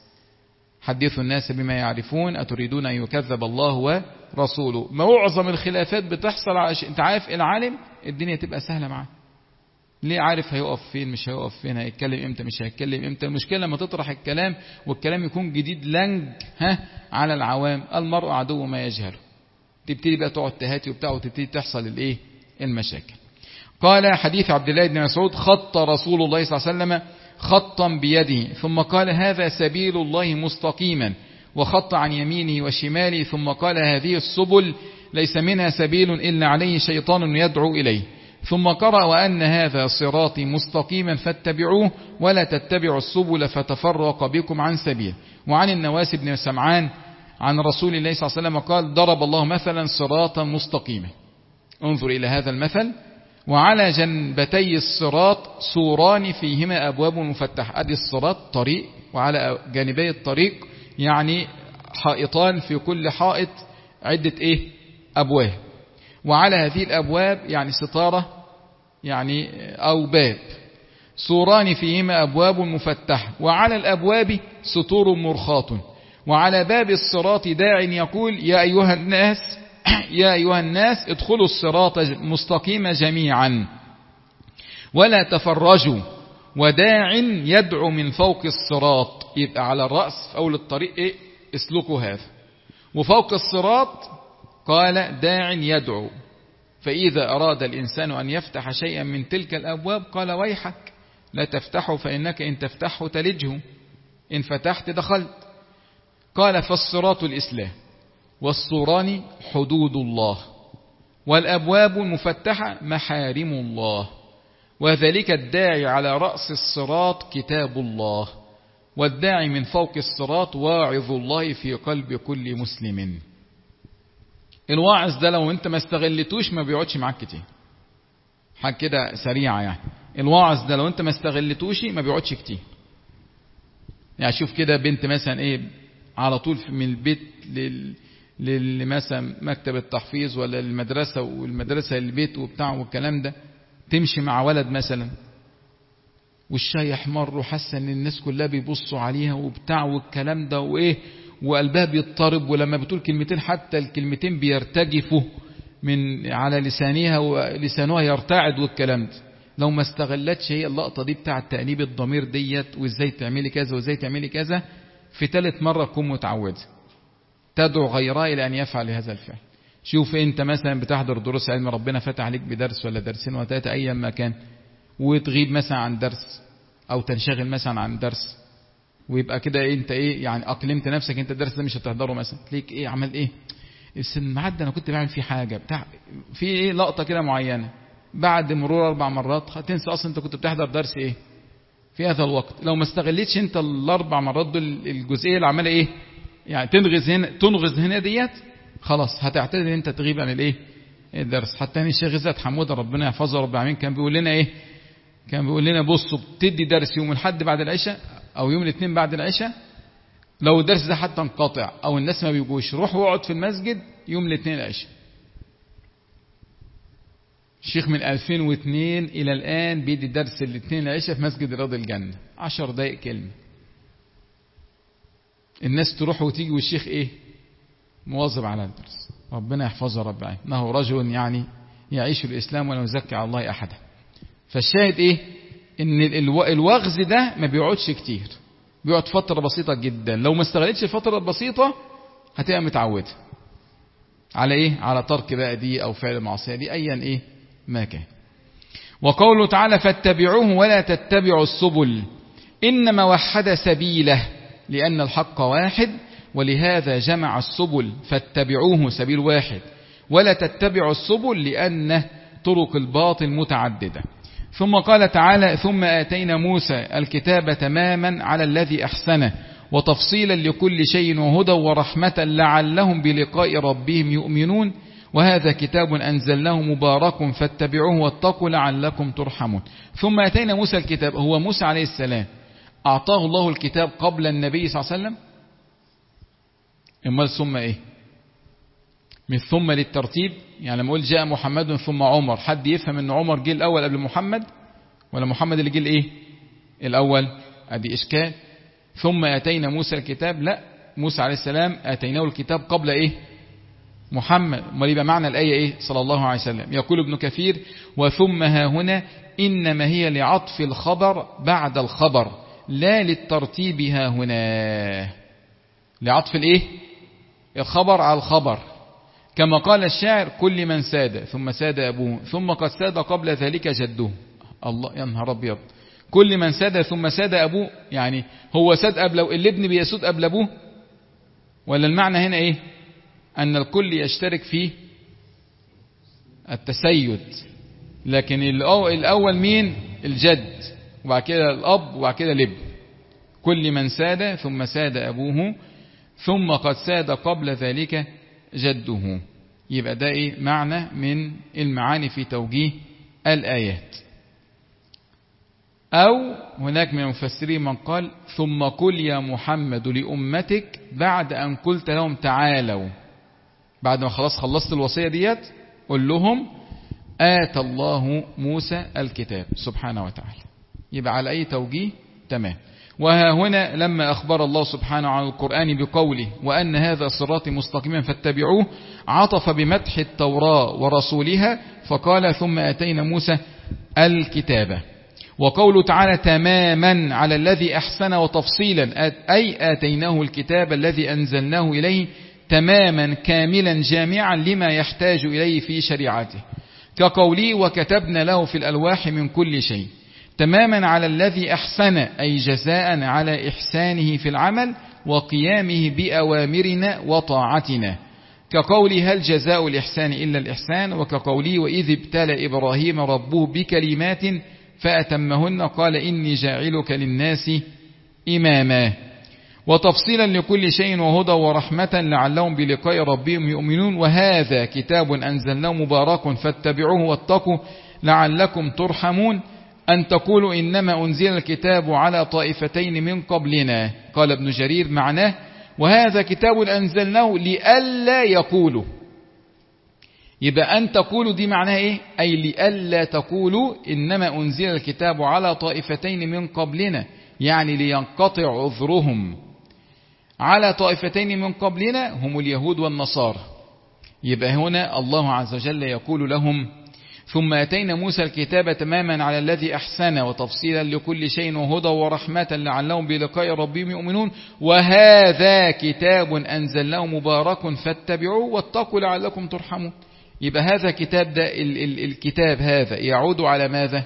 حدثوا الناس بما يعرفون أتريدون أن يكذب الله ورسوله. معظم الخلافات بتحصل عشان انت عارف العالم الدنيا تبقى سهلة معاه. ليه؟ عارف هيقف فين مش هيقف فين، هيتكلم امتى مش هيتكلم امتى. المشكلة لما تطرح الكلام والكلام يكون جديد لنج ها على العوام، المرء عدو ما يجهله، تبتدي بقى تقعد تهاتي وبتاع وتبتدي تحصل الايه؟ المشاكل. قال حديث عبد الله بن مسعود خط رسول الله صلى الله عليه وسلم خطا بيده ثم قال هذا سبيل الله مستقيما، وخط عن يمينه وشماله ثم قال هذه السبل ليس منها سبيل إلا عليه شيطان يدعو إليه، ثم قرأ وأن هذا صراطي مستقيما فاتبعوه ولا تتبعوا السبل فتفرق بكم عن سبيل. وعن النواس بن سمعان عن رسول الله صلى الله عليه وسلم قال ضرب الله مثلا صراطا مستقيما. انظر إلى هذا المثل. وعلى جنبتي الصراط سوران فيهما أبواب مفتحة. أدي الصراط طريق، وعلى جانبي الطريق يعني حائطان في كل حائط عدة إيه؟ أبواب. وعلى هذه الأبواب يعني ستارة يعني أو باب، سوران فيهما أبواب مفتحة، وعلى الأبواب ستور مرخاة، وعلى باب الصراط داع يقول يا أيها الناس يا أيها الناس ادخلوا الصراط مستقيم جميعا ولا تفرجوا، وداع يدعو من فوق الصراط. يبقى على الرأس في أول الطريق إيه؟ اسلكوا هذا. وفوق الصراط قال داع يدعو، فإذا أراد الإنسان أن يفتح شيئا من تلك الأبواب قال ويحك لا تفتحه، فإنك إن تفتحه تلجه، إن فتحت دخلت. قال فالصراط الإسلام، والسوران حدود الله، والأبواب المفتحة محارم الله، وذلك الداعي على رأس الصراط كتاب الله، والداعي من فوق الصراط واعظ الله في قلب كل مسلم. الواعظ ده لو انت ما استغلتوش ما بيقعدش معاك كتير. حاجة كده سريعة يعني، الواعظ ده لو انت ما استغلتوش ما بيقعدش كتير. يعني شوف كده بنت مثلا ايه على طول من البيت لل لمثلا مكتب التحفيظ ولا المدرسة، والمدرسة للبيت وبتاع والكلام ده، تمشي مع ولد مثلا والشاي يحمر وحاسه ان الناس كلها بيبصوا عليها وبتاع والكلام ده وايه، وقلبها بيضطرب، ولما بتقول كلمتين حتى الكلمتين بيرتجفوا من على لسانها ولسانها يرتعد والكلام ده. لو ما استغلتش هي اللقطة دي بتاع تأنيب الضمير ديت، وازاي تعملي كذا وازاي تعملي كذا، في ثالث مرة تكون متعودة تدعو غيرها إلى أن يفعل هذا الفعل. شوف انت مثلا بتحضر دروس علم، ربنا فتح عليك بدرس ولا درسين وثلاثة أيام ما كان، وتغيب مثلا عن درس أو تنشغل مثلا عن درس، ويبقى كده انت ايه يعني اقلمت نفسك انت الدرس ده مش هتحضره مثلا، تلاقيك ايه عمل ايه الميعاد ده انا كنت بعمل فيه حاجه بتاع في ايه لقطه كده معينه، بعد مرور اربع مرات هتنسى اصلا انت كنت بتحضر درس ايه في هذا الوقت. لو ما استغلتش انت الاربع مرات دول الجزئيه اللي عماله ايه يعني تنغز هنا تنغز هنا ديت، خلاص هتعتذر ان انت تغيب عن الايه الدرس. حتى الشيخ زاد حموده ربنا يحفظه رب العالمين كان بيقول لنا ايه، كان بيقول لنا بصوا بتدي درس يوم الاحد بعد العشاء او يوم الاثنين بعد العشاء، لو الدرس ده حتى انقطع او الناس ما بيجوش روح واقعد في المسجد يوم الاثنين العشاء. الشيخ من ألفين واثنين الى الان بيدي درس الاثنين العشاء في مسجد رياض الجنة، عشر دقائق كلمة، الناس تروح وتيجي والشيخ ايه مواظب على الدرس. ربنا يحفظه رب العالمين، انه رجل يعني يعيش الاسلام ولا يزكي على الله احدا. فالشاهد ايه ان الوغز ده ما بيقعدش كتير، بيقعد فترة بسيطة جدا، لو ما استغلتش الفترة البسيطة هتبقى متعودة على ايه على ترك بقى دي او فعل معصية دي ايا ايه ما كان. وقوله تعالى فاتبعوه ولا تتبعوا السبل انما وحد سبيله لان الحق واحد، ولهذا جمع السبل فاتبعوه سبيل واحد، ولا تتبعوا السبل لان طرق الباطل متعددة. ثم قال تعالى ثم آتينا موسى الكتاب تماما على الذي أحسنه وتفصيلا لكل شيء وهدى ورحمة لعلهم بلقاء ربهم يؤمنون، وهذا كتاب أنزلناه مبارك فاتبعوه واتقوا لعلكم ترحمون. ثم آتينا موسى الكتاب، هو موسى عليه السلام أعطاه الله الكتاب قبل النبي صلى الله عليه وسلم؟ امال ثم ايه من ثم للترتيب؟ يعني لما اقول جاء محمد ثم عمر، حد يفهم ان عمر جه الاول قبل محمد ولا محمد اللي جه الايه الاول؟ ادي اشكال. ثم اتينا موسى الكتاب، لا موسى عليه السلام اتيناه الكتاب قبل ايه محمد. امال يبقى معنى الايه ايه صلى الله عليه وسلم؟ يقول ابن كثير وثم ها هنا انما هي لعطف الخبر بعد الخبر لا للترتيب ها هنا، لعطف الايه الخبر على الخبر، كما قال الشاعر كل من ساد ثم ساد أبوه ثم قد ساد قبل ذلك جده. الله يا نهار أبيض، كل من ساد ثم ساد أبوه، يعني هو ساد قبل الابن بيسود قبل أبوه؟ ولا المعنى هنا إيه أن الكل يشترك في التسيد، لكن الأول مين الجد وبعد كده الأب وبعد كده الابن. كل من ساد ثم ساد أبوه ثم قد ساد قبل ذلك جده. يبقى ده ايه معنى من المعاني في توجيه الآيات. أو هناك من المفسرين من قال ثم قل يا محمد لأمتك بعد أن قلت لهم تعالوا، بعد ما خلاص خلصت الوصية ديت قل لهم آتى الله موسى الكتاب سبحانه وتعالى. يبقى على أي توجيه تمام. وها هنا لما أخبر الله سبحانه عن القرآن بقوله وأن هذا صراطي مستقيما فاتبعوه، عطف بمدح التوراة ورسولها فقال ثم آتينا موسى الكتاب. وقوله تعالى تماما على الذي أحسن وتفصيلا، أي آتيناه الكتاب الذي أنزلناه إليه تماما كاملا جامعا لما يحتاج إليه في شريعته، كقوله وكتبنا له في الألواح من كل شيء. تماما على الذي أحسن أي جزاء على إحسانه في العمل وقيامه بأوامرنا وطاعتنا، كقوله هل جزاء الإحسان إلا الإحسان، وكقوله وإذ ابتلى إبراهيم ربه بكلمات فأتمهن قال إني جاعلك للناس إماما. وتفصيلا لكل شيء وهدى ورحمة لعلهم بلقاء ربهم يؤمنون، وهذا كتاب أنزلناه مبارك فاتبعوه واتقوا لعلكم ترحمون، أن تقولوا إنما أنزل الكتاب على طائفتين من قبلنا. قال ابن جرير معناه وهذا كتاب أنزلناه لئلا يقولوا. يبقى أن تقولوا دي معناها إيه؟ أي لئلا تقولوا إنما أنزل الكتاب على طائفتين من قبلنا، يعني لينقطع عذرهم. على طائفتين من قبلنا هم اليهود والنصارى. يبقى هنا الله عز وجل يقول لهم ثم أتينا موسى الكتاب تماما على الذي أحسن وتفصيلا لكل شيء وهدى ورحمة لعلهم بلقاء ربهم يؤمنون، وهذا كتاب أنزلناه مبارك فاتبعوه واتقوا لعلكم ترحمون. يبقى هذا كتاب ده ال ال الكتاب هذا يعود على ماذا؟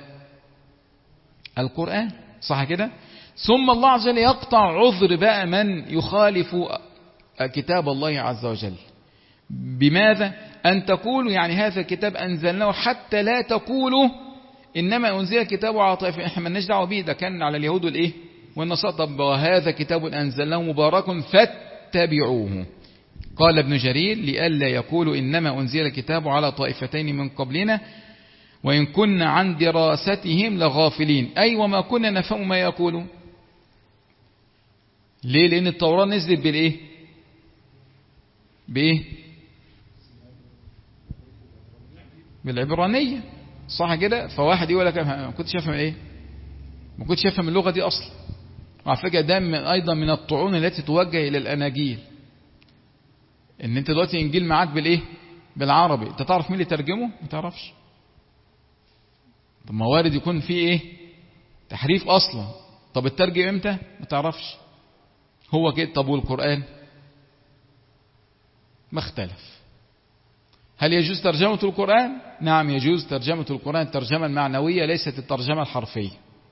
القرآن، صح كده؟ ثم الله عز وجل يقطع عذر بقى من يخالف كتاب الله عز وجل. بماذا؟ أن تقولوا يعني هذا الكتاب أنزلناه حتى لا تقولوا إنما أنزل الكتاب على طائفة، إحنا مالناش دعوة بيه، ده كان على اليهود والإيه والنصارى. طب وهذا كتاب أنزلناه مبارك فاتبعوه. قال ابن جرير لئلا يقولوا إنما أنزل الكتاب على طائفتين من قبلنا وإن كنا عن دراستهم لغافلين، أي وما كنا نفهم ما يقولون. ليه؟ لأن التوراة نزلت بالإيه؟ بإيه؟ بالعبرانية، صح كده؟ فواحد يقول لك ما كنتش افهم ايه؟ ما كنتش افهم اللغة دي اصلا. وعلى فكرة ده من ايضا من الطعون التي توجه الى الاناجيل، ان انت دلوقتي انجيل معاك بالايه؟ بالعربي، انت تعرف مين اللي ترجمه؟ ما تعرفش. طب ما وارد يكون فيه ايه؟ تحريف اصلا. طب الترجم امتى؟ ما تعرفش. هو كده. طب والقرآن؟ ما اختلف. هل يجوز ترجمة القرآن؟ نعم يجوز ترجمة القرآن الترجمة المعنوية ليست الترجمة الحرفية.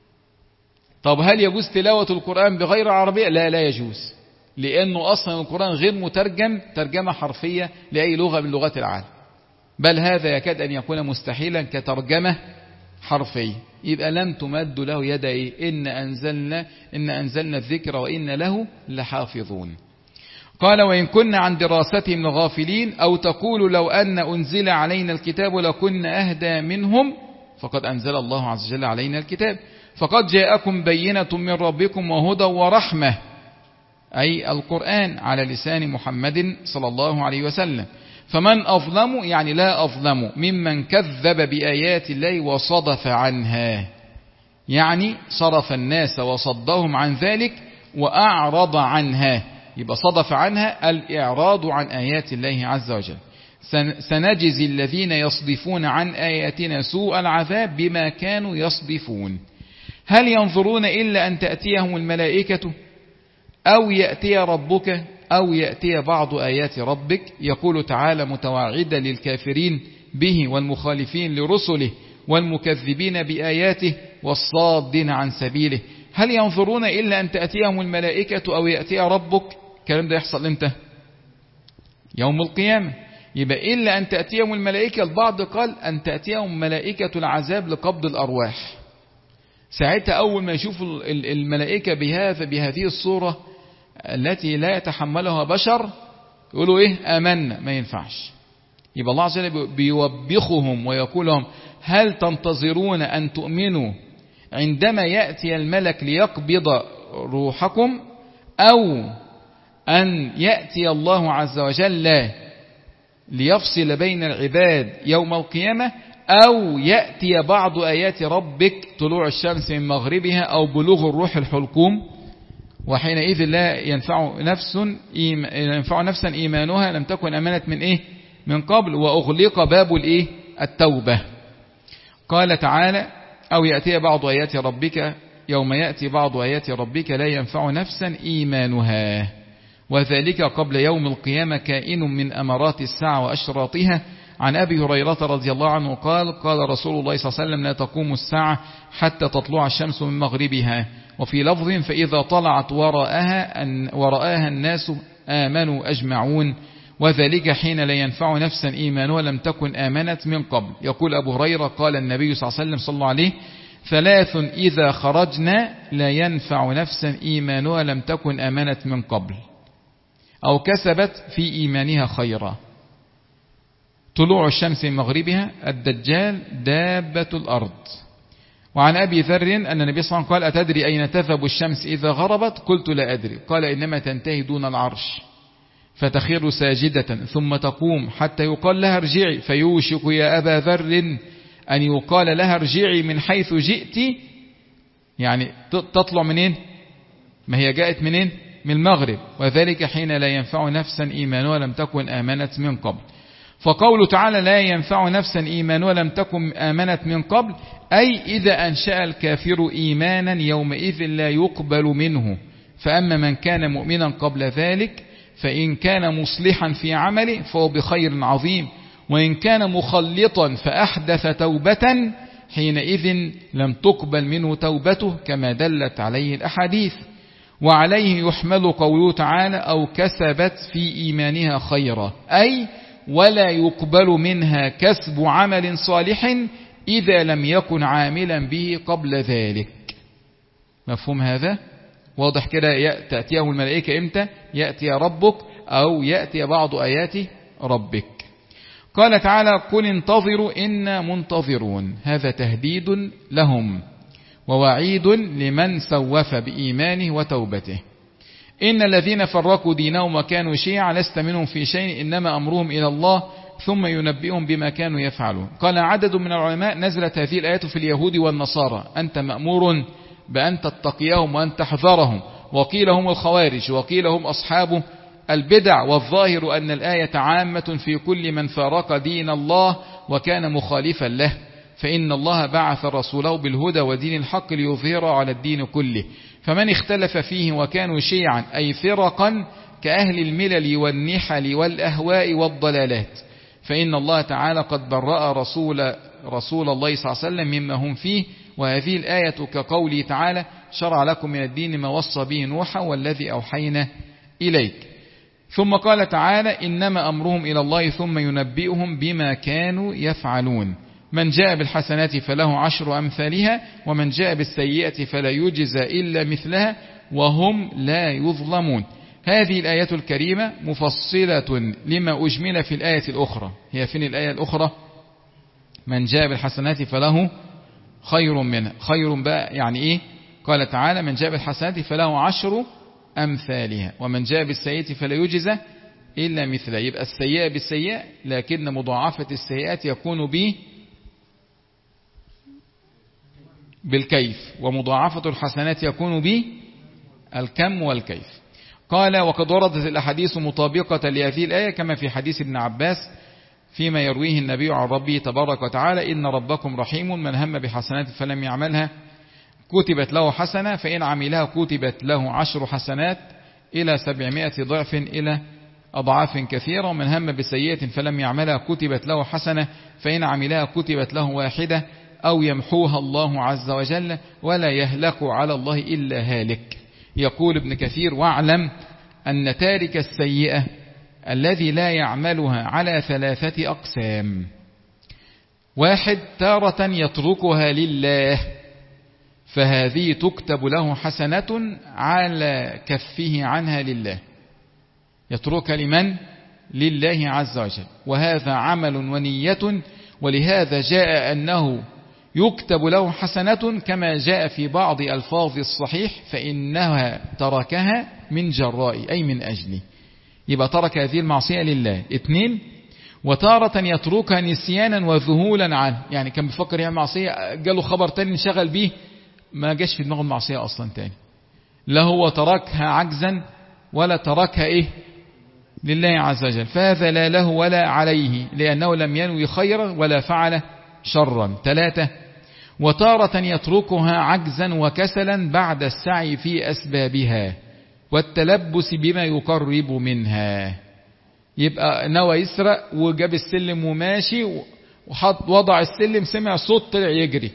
طب هل يجوز تلاوة القرآن بغير عربية؟ لا لا يجوز، لأنه أصلا القرآن غير مترجم ترجمة حرفية لأي لغة من لغات العالم، بل هذا يكاد أن يكون مستحيلا كترجمة حرفية. يبقى لم تمد له يد إيه؟ إن أنزلنا إن أنزلنا الذكر وإن له لحافظون. قال وإن كنا عن دراستهم لغافلين، أو تقول لو أن أنزل علينا الكتاب لكنا أهدى منهم، فقد أنزل الله عز وجل علينا الكتاب، فقد جاءكم بينة من ربكم وهدى ورحمة، أي القرآن على لسان محمد صلى الله عليه وسلم. فمن أظلم يعني لا أظلم ممن كذب بآيات الله وصدف عنها، يعني صرف الناس وصدهم عن ذلك وأعرض عنها. يبقى صدف عنها الإعراض عن آيات الله عز وجل. سنجزي الذين يصدفون عن آياتنا سوء العذاب بما كانوا يصدفون. هل ينظرون إلا أن تأتيهم الملائكة أو يأتي ربك أو يأتي بعض آيات ربك؟ يقول تعالى متواعدا للكافرين به والمخالفين لرسله والمكذبين بآياته والصادين عن سبيله. هل ينظرون إلا أن تأتيهم الملائكة أو يأتي ربك؟ الكلام ده يحصل امتى؟ يوم القيامة. يبقى إلا أن تأتيهم الملائكة، البعض قال أن تأتيهم ملائكة العذاب لقبض الأرواح. ساعتها أول ما يشوفوا الملائكة بهذا بهذه الصورة التي لا يتحملها بشر يقولوا إيه؟ آمنا. ما ينفعش. يبقى الله عز وجل بيوبخهم ويقول لهم هل تنتظرون أن تؤمنوا عندما يأتي الملك ليقبض روحكم، أو أن يأتي الله عز وجل ليفصل بين العباد يوم القيامة، أو يأتي بعض آيات ربك طلوع الشمس من مغربها أو بلوغ الروح الحلقوم، وحينئذ لا ينفع نفس ينفع نفسا إيمانها لم تكن أمنت من إيه من قبل، وأغلق باب الإيه التوبة. قال تعالى أو يأتي بعض آيات ربك يوم يأتي بعض آيات ربك لا ينفع نفسا إيمانها، وذلك قبل يوم القيامة كائن من أمارات الساعة وأشراطها. عن أبي هريرة رضي الله عنه قال قال رسول الله صلى الله عليه وسلم لا تقوم الساعة حتى تطلع الشمس من مغربها، وفي لفظ فإذا طلعت وراءها أن ورآها الناس آمنوا أجمعون، وذلك حين لا ينفع نفسا إيمانها لم تكن آمنت من قبل. يقول أبو هريرة قال النبي صلى الله عليه وسلم صلى الله عليه ثلاث إذا خرجنا لا ينفع نفسا إيمانها لم تكن آمنت من قبل أو كسبت في إيمانها خيرا: طلوع الشمس من مغربها، الدجال، دابة الأرض. وعن أبي ذر أن النبي صلى الله عليه وسلم قال أتدري أين تذهب الشمس إذا غربت؟ قلت لا أدري. قال إنما تنتهي دون العرش فتخر ساجدة ثم تقوم حتى يقال لها ارجعي، فيوشك يا أبا ذر أن يقال لها ارجعي من حيث جئت، يعني تطلع منين؟ ما هي جاءت منين؟ من المغرب، وذلك حين لا ينفع نفسا إيمانها لم تكن آمنت من قبل. فقوله تعالى لا ينفع نفسا إيمانها لم تكن آمنت من قبل، أي إذا أنشأ الكافر إيمانا يومئذ لا يقبل منه، فأما من كان مؤمنا قبل ذلك فإن كان مصلحا في عمله فهو بخير عظيم، وإن كان مخلطا فأحدث توبة حينئذ لم تقبل منه توبته كما دلت عليه الأحاديث. وعليه يحمل قوله تعالى أو كسبت في إيمانها خيرا، أي ولا يقبل منها كسب عمل صالح إذا لم يكن عاملا به قبل ذلك. مفهوم هذا؟ واضح كده؟ تأتيه الملائكة إمتى؟ يأتي ربك أو يأتي بعض آيات ربك. قال تعالى قل انتظروا إنا منتظرون، هذا تهديد لهم ووعيد لمن سوف بإيمانه وتوبته. إن الذين فرقوا دينهم وكانوا شيعا لست منهم في شيء إنما أمرهم إلى الله ثم ينبئهم بما كانوا يفعلون. قال عدد من العلماء نزلت هذه الآيات في اليهود والنصارى، أنت مأمور بأن تتقيهم وأن تحذرهم، وقيل هم الخوارج وقيل هم أصحاب البدع، والظاهر أن الآية عامة في كل من فارق دين الله وكان مخالفا له، فإن الله بعث رسوله بالهدى ودين الحق ليظهره على الدين كله، فمن اختلف فيه وكانوا شيعا أي فرقا كأهل الملل والنحل والأهواء والضلالات، فإن الله تعالى قد برأ رسول, رسول الله صلى الله عليه وسلم مما هم فيه. وهذه الآية كقوله تعالى شرع لكم من الدين ما وصى به نوحا والذي أوحينا إليك. ثم قال تعالى إنما أمرهم إلى الله ثم ينبئهم بما كانوا يفعلون، من جاء بالحسنات فله عشر أمثالها ومن جاء بالسيئة فلا يجزى إلا مثلها وهم لا يظلمون. هذه الآية الكريمة مفصلة لما أجمل في الآية الأخرى. هي فين الآية الأخرى؟ من جاء بالحسنات فله خير منها. خير بقى يعني إيه؟ قال تعالى من جاء بالحسنات فله عشر أمثالها ومن جاء بالسيئة فلا يجزى إلا مثلها. يبقى السيئة بالسيئة، لكن مضاعفة السيئات يكون به بالكيف، ومضاعفة الحسنات يكون به الكم والكيف. قال وقد وردت الأحاديث مطابقة لهذه الآية كما في حديث ابن عباس فيما يرويه النبي عن ربه تبارك وتعالى إن ربكم رحيم من هم بحسنات فلم يعملها كتبت له حسنة فإن عملها كتبت له عشر حسنات إلى سبعمائة ضعف إلى أضعاف كثيرة، ومن هم بسيئة فلم يعملها كتبت له حسنة فإن عملها كتبت له واحدة أو يمحوها الله عز وجل ولا يهلك على الله إلا هالك. يقول ابن كثير واعلم أن تارك السيئة الذي لا يعملها على ثلاثة أقسام: واحد تارة يتركها لله فهذه تكتب له حسنة على كفه عنها لله، يتركها لمن؟ لله عز وجل، وهذا عمل ونية، ولهذا جاء أنه يكتب له حسنة كما جاء في بعض ألفاظ الصحيح فإنها تركها من جراء أي من أجلي، يبقى ترك هذه المعصية لله. اثنين وتارة يتركها نسيانا وذهولا عنه، يعني كان بيفكر يعمل معصية، جاله خبر تاني انشغل بيه، ما جاش في دماغه المعصية أصلا تاني، لا هو تركها عجزا ولا تركها إيه لله عز وجل، فهذا لا له ولا عليه، لأنه لم ينوي خيرا ولا فعل شرا. ثلاثة وتارة يتركها عجزا وكسلا بعد السعي في أسبابها والتلبس بما يقرب منها. يبقى نوى يسرق وجاب السلم وماشي وحط وضع السلم، سمع صوت طلع يجري،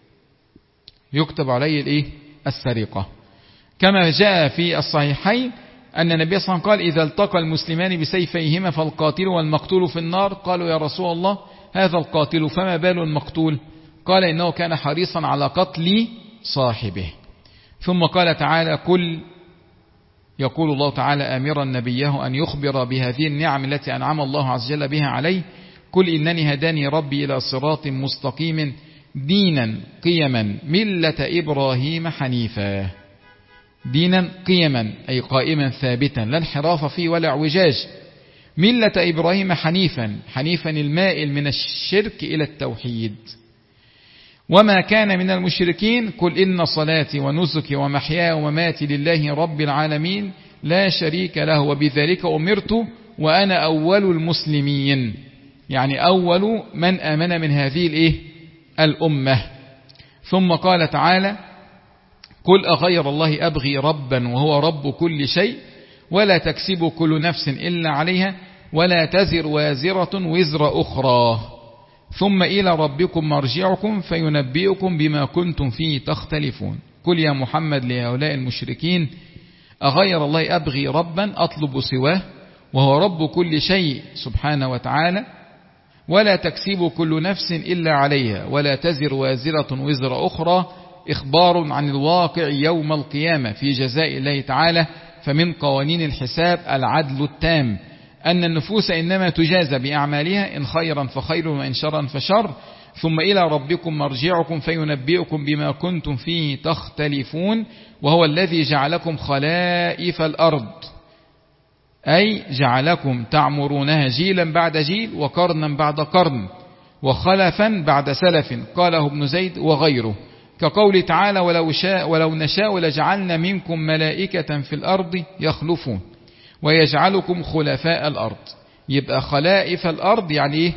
يكتب عليه الايه السرقة. كما جاء في الصحيحين أن النبي صلى الله عليه وسلم قال إذا التقى المسلمان بسيفيهما فالقاتل والمقتول في النار. قالوا يا رسول الله هذا القاتل فما بال المقتول؟ قال إنه كان حريصا على قتل صاحبه. ثم قال تعالى قل يقول الله تعالى آمرا نبيه أن يخبر بهذه النعم التي أنعم الله عز وجل بها عليه، قل إنني هداني ربي إلى صراط مستقيم دينا قيما ملة إبراهيم حنيفا. دينا قيما أي قائما ثابتا لا انحراف فيه ولا اعوجاج. ملة إبراهيم حنيفا، حنيفا المائل من الشرك إلى التوحيد. وما كان من المشركين قل إن صلاتي ونسكي ومحياي ومماتي لله رب العالمين لا شريك له وبذلك أمرت وأنا أول المسلمين، يعني أول من آمن من هذه الإيه الأمة. ثم قال تعالى قل أغير الله أبغي ربا وهو رب كل شيء ولا تكسب كل نفس إلا عليها ولا تزر وازرة وزر أخرى ثم إلى ربكم مرجعكم فينبئكم بما كنتم فيه تختلفون. قل يا محمد لهؤلاء المشركين أغير الله أبغي ربا أطلب سواه وهو رب كل شيء سبحانه وتعالى ولا تكسب كل نفس إلا عليها ولا تزر وازرة وزر أخرى، إخبار عن الواقع يوم القيامة في جزاء الله تعالى. فمن قوانين الحساب العدل التام، أن النفوس إنما تجازى بأعمالها إن خيرا فخير وإن شرا فشر، ثم إلى ربكم مرجعكم فينبئكم بما كنتم فيه تختلفون، وهو الذي جعلكم خلائف الأرض أي جعلكم تعمرونها جيلا بعد جيل وقرنا بعد قرن وخلفا بعد سلف، قاله ابن زيد وغيره، كقول تعالى ولو, شاء ولو نشاء لجعلنا منكم ملائكة في الأرض يخلفون ويجعلكم خلفاء الأرض. يبقى خلائف الأرض يعني إيه؟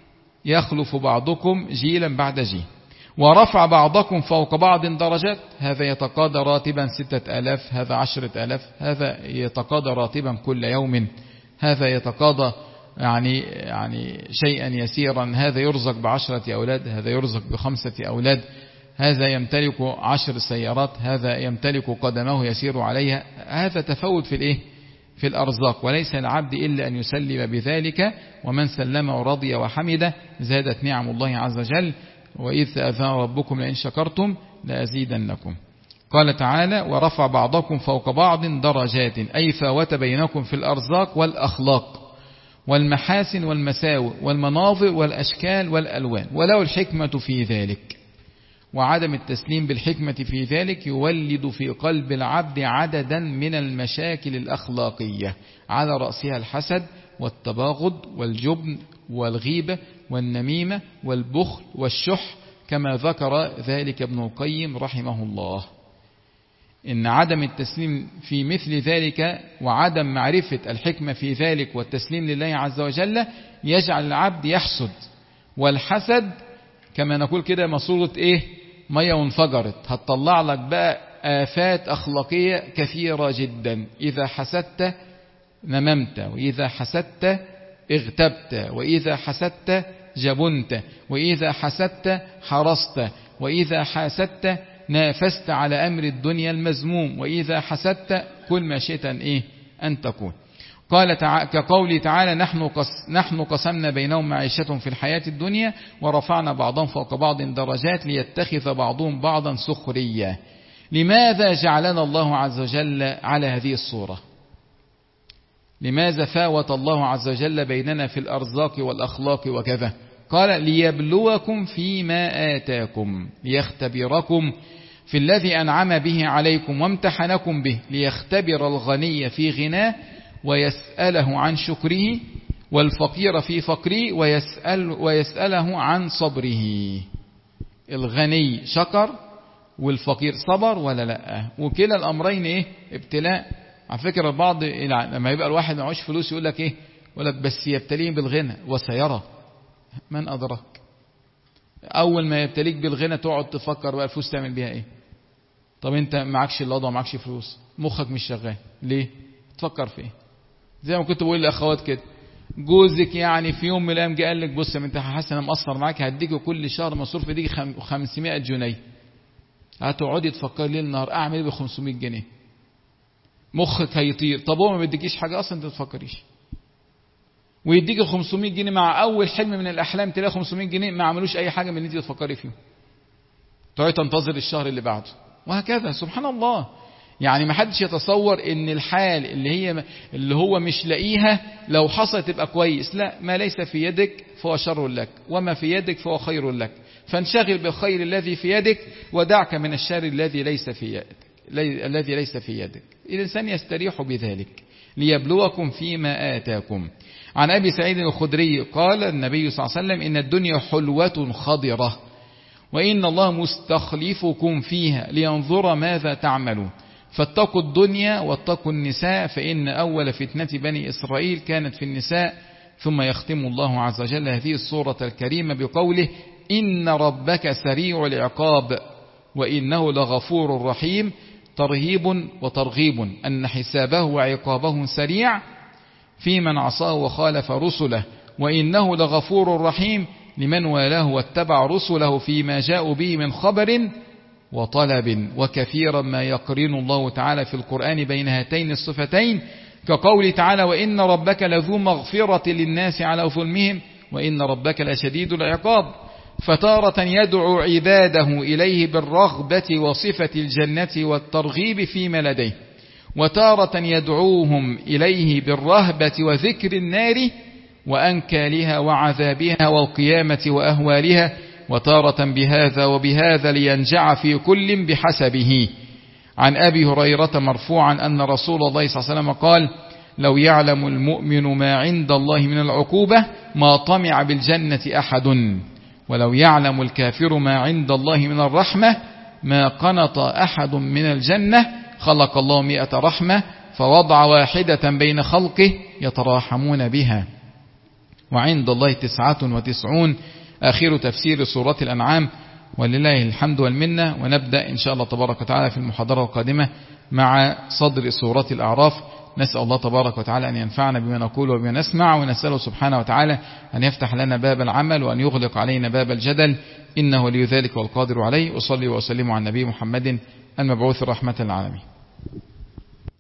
يخلف بعضكم جيلا بعد جيل. ورفع بعضكم فوق بعض درجات، هذا يتقاضى راتبا ستة آلاف، هذا عشرة آلاف، هذا يتقاضى راتبا كل يوم، هذا يتقاضى يعني يعني شيئا يسيرا، هذا يرزق بعشرة أولاد، هذا يرزق بخمسة أولاد، هذا يمتلك عشر سيارات، هذا يمتلك قدمه يسير عليها. هذا تفاوت في الإيه؟ في الأرزاق، وليس العبد إلا أن يسلم بذلك، ومن سلم ورضي وحمد زادت نعم الله عز وجل، وإذ أذن ربكم لئن شكرتم لأزيدنكم. قال تعالى ورفع بعضكم فوق بعض درجات، أي فاوت بينكم في الأرزاق والأخلاق والمحاسن والمساوئ والمناظر والأشكال والألوان، ولو الحكمة في ذلك. وعدم التسليم بالحكمة في ذلك يولد في قلب العبد عددا من المشاكل الأخلاقية، على رأسها الحسد والتباغض والجبن والغيبة والنميمة والبخل والشح، كما ذكر ذلك ابن القيم رحمه الله. إن عدم التسليم في مثل ذلك وعدم معرفة الحكمة في ذلك والتسليم لله عز وجل يجعل العبد يحسد، والحسد كما نقول كده ماسورة إيه؟ مية وانفجرت، هتطلع لك بقى آفات أخلاقية كثيرة جدا. إذا حسدت نممت، وإذا حسدت اغتبت، وإذا حسدت جبنت، وإذا حسدت حرصت، وإذا حسدت نافست على أمر الدنيا المذموم، وإذا حسدت كل ما شئت إيه أن تكون. قال تعالى كقول تعالى نحن قس نحن قسمنا بينهم معيشتهم في الحياة الدنيا ورفعنا بعضهم فوق بعض درجات ليتخذ بعضهم بعضا سخريا. لماذا جعلنا الله عز وجل على هذه الصورة؟ لماذا فاوت الله عز وجل بيننا في الأرزاق والأخلاق وكذا؟ قال ليبلوكم فيما آتاكم، ليختبركم في الذي أنعم به عليكم وامتحنكم به، ليختبر الغني في غناه ويسأله عن شكره والفقير في فقره ويسأل ويسأله عن صبره. الغني شكر والفقير صبر ولا لا؟ وكلا الأمرين إيه؟ ابتلاء. على فكرة البعض لما يبقى الواحد معهوش فلوس يقول لك إيه؟ يقول لك بس يبتليه بالغنى وسيرى. من أدرك؟ أول ما يبتليك بالغنى تقعد تفكر بقى الفلوس تعمل بيها إيه؟ طب أنت معكش الوضع ومعكش فلوس، مخك مش شغال ليه؟ تفكر في إيه؟ زي ما كنت بقول للأخوات كده، جوزك يعني في يوم من الأيام جه قال لك بص انت حاسس انا مقصر معاك، هديك كل شهر مصروف يديك خمسمائة جنيه. هتقعدي تفكر ليل نهار اعمل ايه ب خمسمائة جنيه؟ مخك هيطير. طب هو ما بيديكيش حاجه اصلا انت ما تفكريش، ويديك ال خمسمائة جنيه مع اول حلم من الاحلام تلاقي خمسمائة جنيه ما عملوش اي حاجه من اللي انت تفكري فيه. تقعدي تنتظر الشهر اللي بعده وهكذا. سبحان الله. يعني ما حدش يتصور ان الحال اللي هي اللي هو مش لاقيها لو حصلت تبقى كويس. لا، ما ليس في يدك فهو شر لك، وما في يدك فهو خير لك. فانشغل بالخير الذي في يدك ودعك من الشر الذي ليس في يدك الذي ليس في يدك. الانسان يستريح بذلك ليبلوكم فيما آتاكم. عن ابي سعيد الخدري قال النبي صلى الله عليه وسلم: ان الدنيا حلوة خضرة وان الله مستخلفكم فيها لينظر ماذا تعملون، فاتقوا الدنيا واتقوا النساء، فإن أول فتنة بني إسرائيل كانت في النساء. ثم يختم الله عز وجل هذه السورة الكريمة بقوله: إن ربك سريع العقاب وإنه لغفور رحيم. ترهيب وترغيب أن حسابه وعقابه سريع في من عصاه وخالف رسله، وإنه لغفور رحيم لمن والاه واتبع رسله فيما جاءوا به من خبر وطلب. وكثيرا ما يقرن الله تعالى في القرآن بين هاتين الصفتين، كقول تعالى: وإن ربك لذو مغفرة للناس على ظلمهم وإن ربك لشديد العقاب. فتارة يدعو عباده إليه بالرغبة وصفة الجنة والترغيب فيما لديه، وتارة يدعوهم إليه بالرهبة وذكر النار وأنكالها وعذابها والقيامة وأهوالها، وتارة بهذا وبهذا لينجع في كل بحسبه. عن أبي هريرة مرفوعا أن رسول الله صلى الله عليه وسلم قال: لو يعلم المؤمن ما عند الله من العقوبة ما طمع بالجنة أحد، ولو يعلم الكافر ما عند الله من الرحمة ما قنط أحد من الجنة. خلق الله مئة رحمة فوضع واحدة بين خلقه يتراحمون بها، وعند الله تسعة وتسعون. آخر تفسير سورة الأنعام، ولله الحمد والمنة. ونبدأ إن شاء الله تبارك وتعالى في المحاضرة القادمة مع صدر سورة الأعراف. نسأل الله تبارك وتعالى أن ينفعنا بما نقول وبما نسمع، ونسأله سبحانه وتعالى أن يفتح لنا باب العمل وأن يغلق علينا باب الجدل، إنه ولي ذلك والقادر عليه. أصلي وأسلم على النبي محمد المبعوث رحمة للعالمين.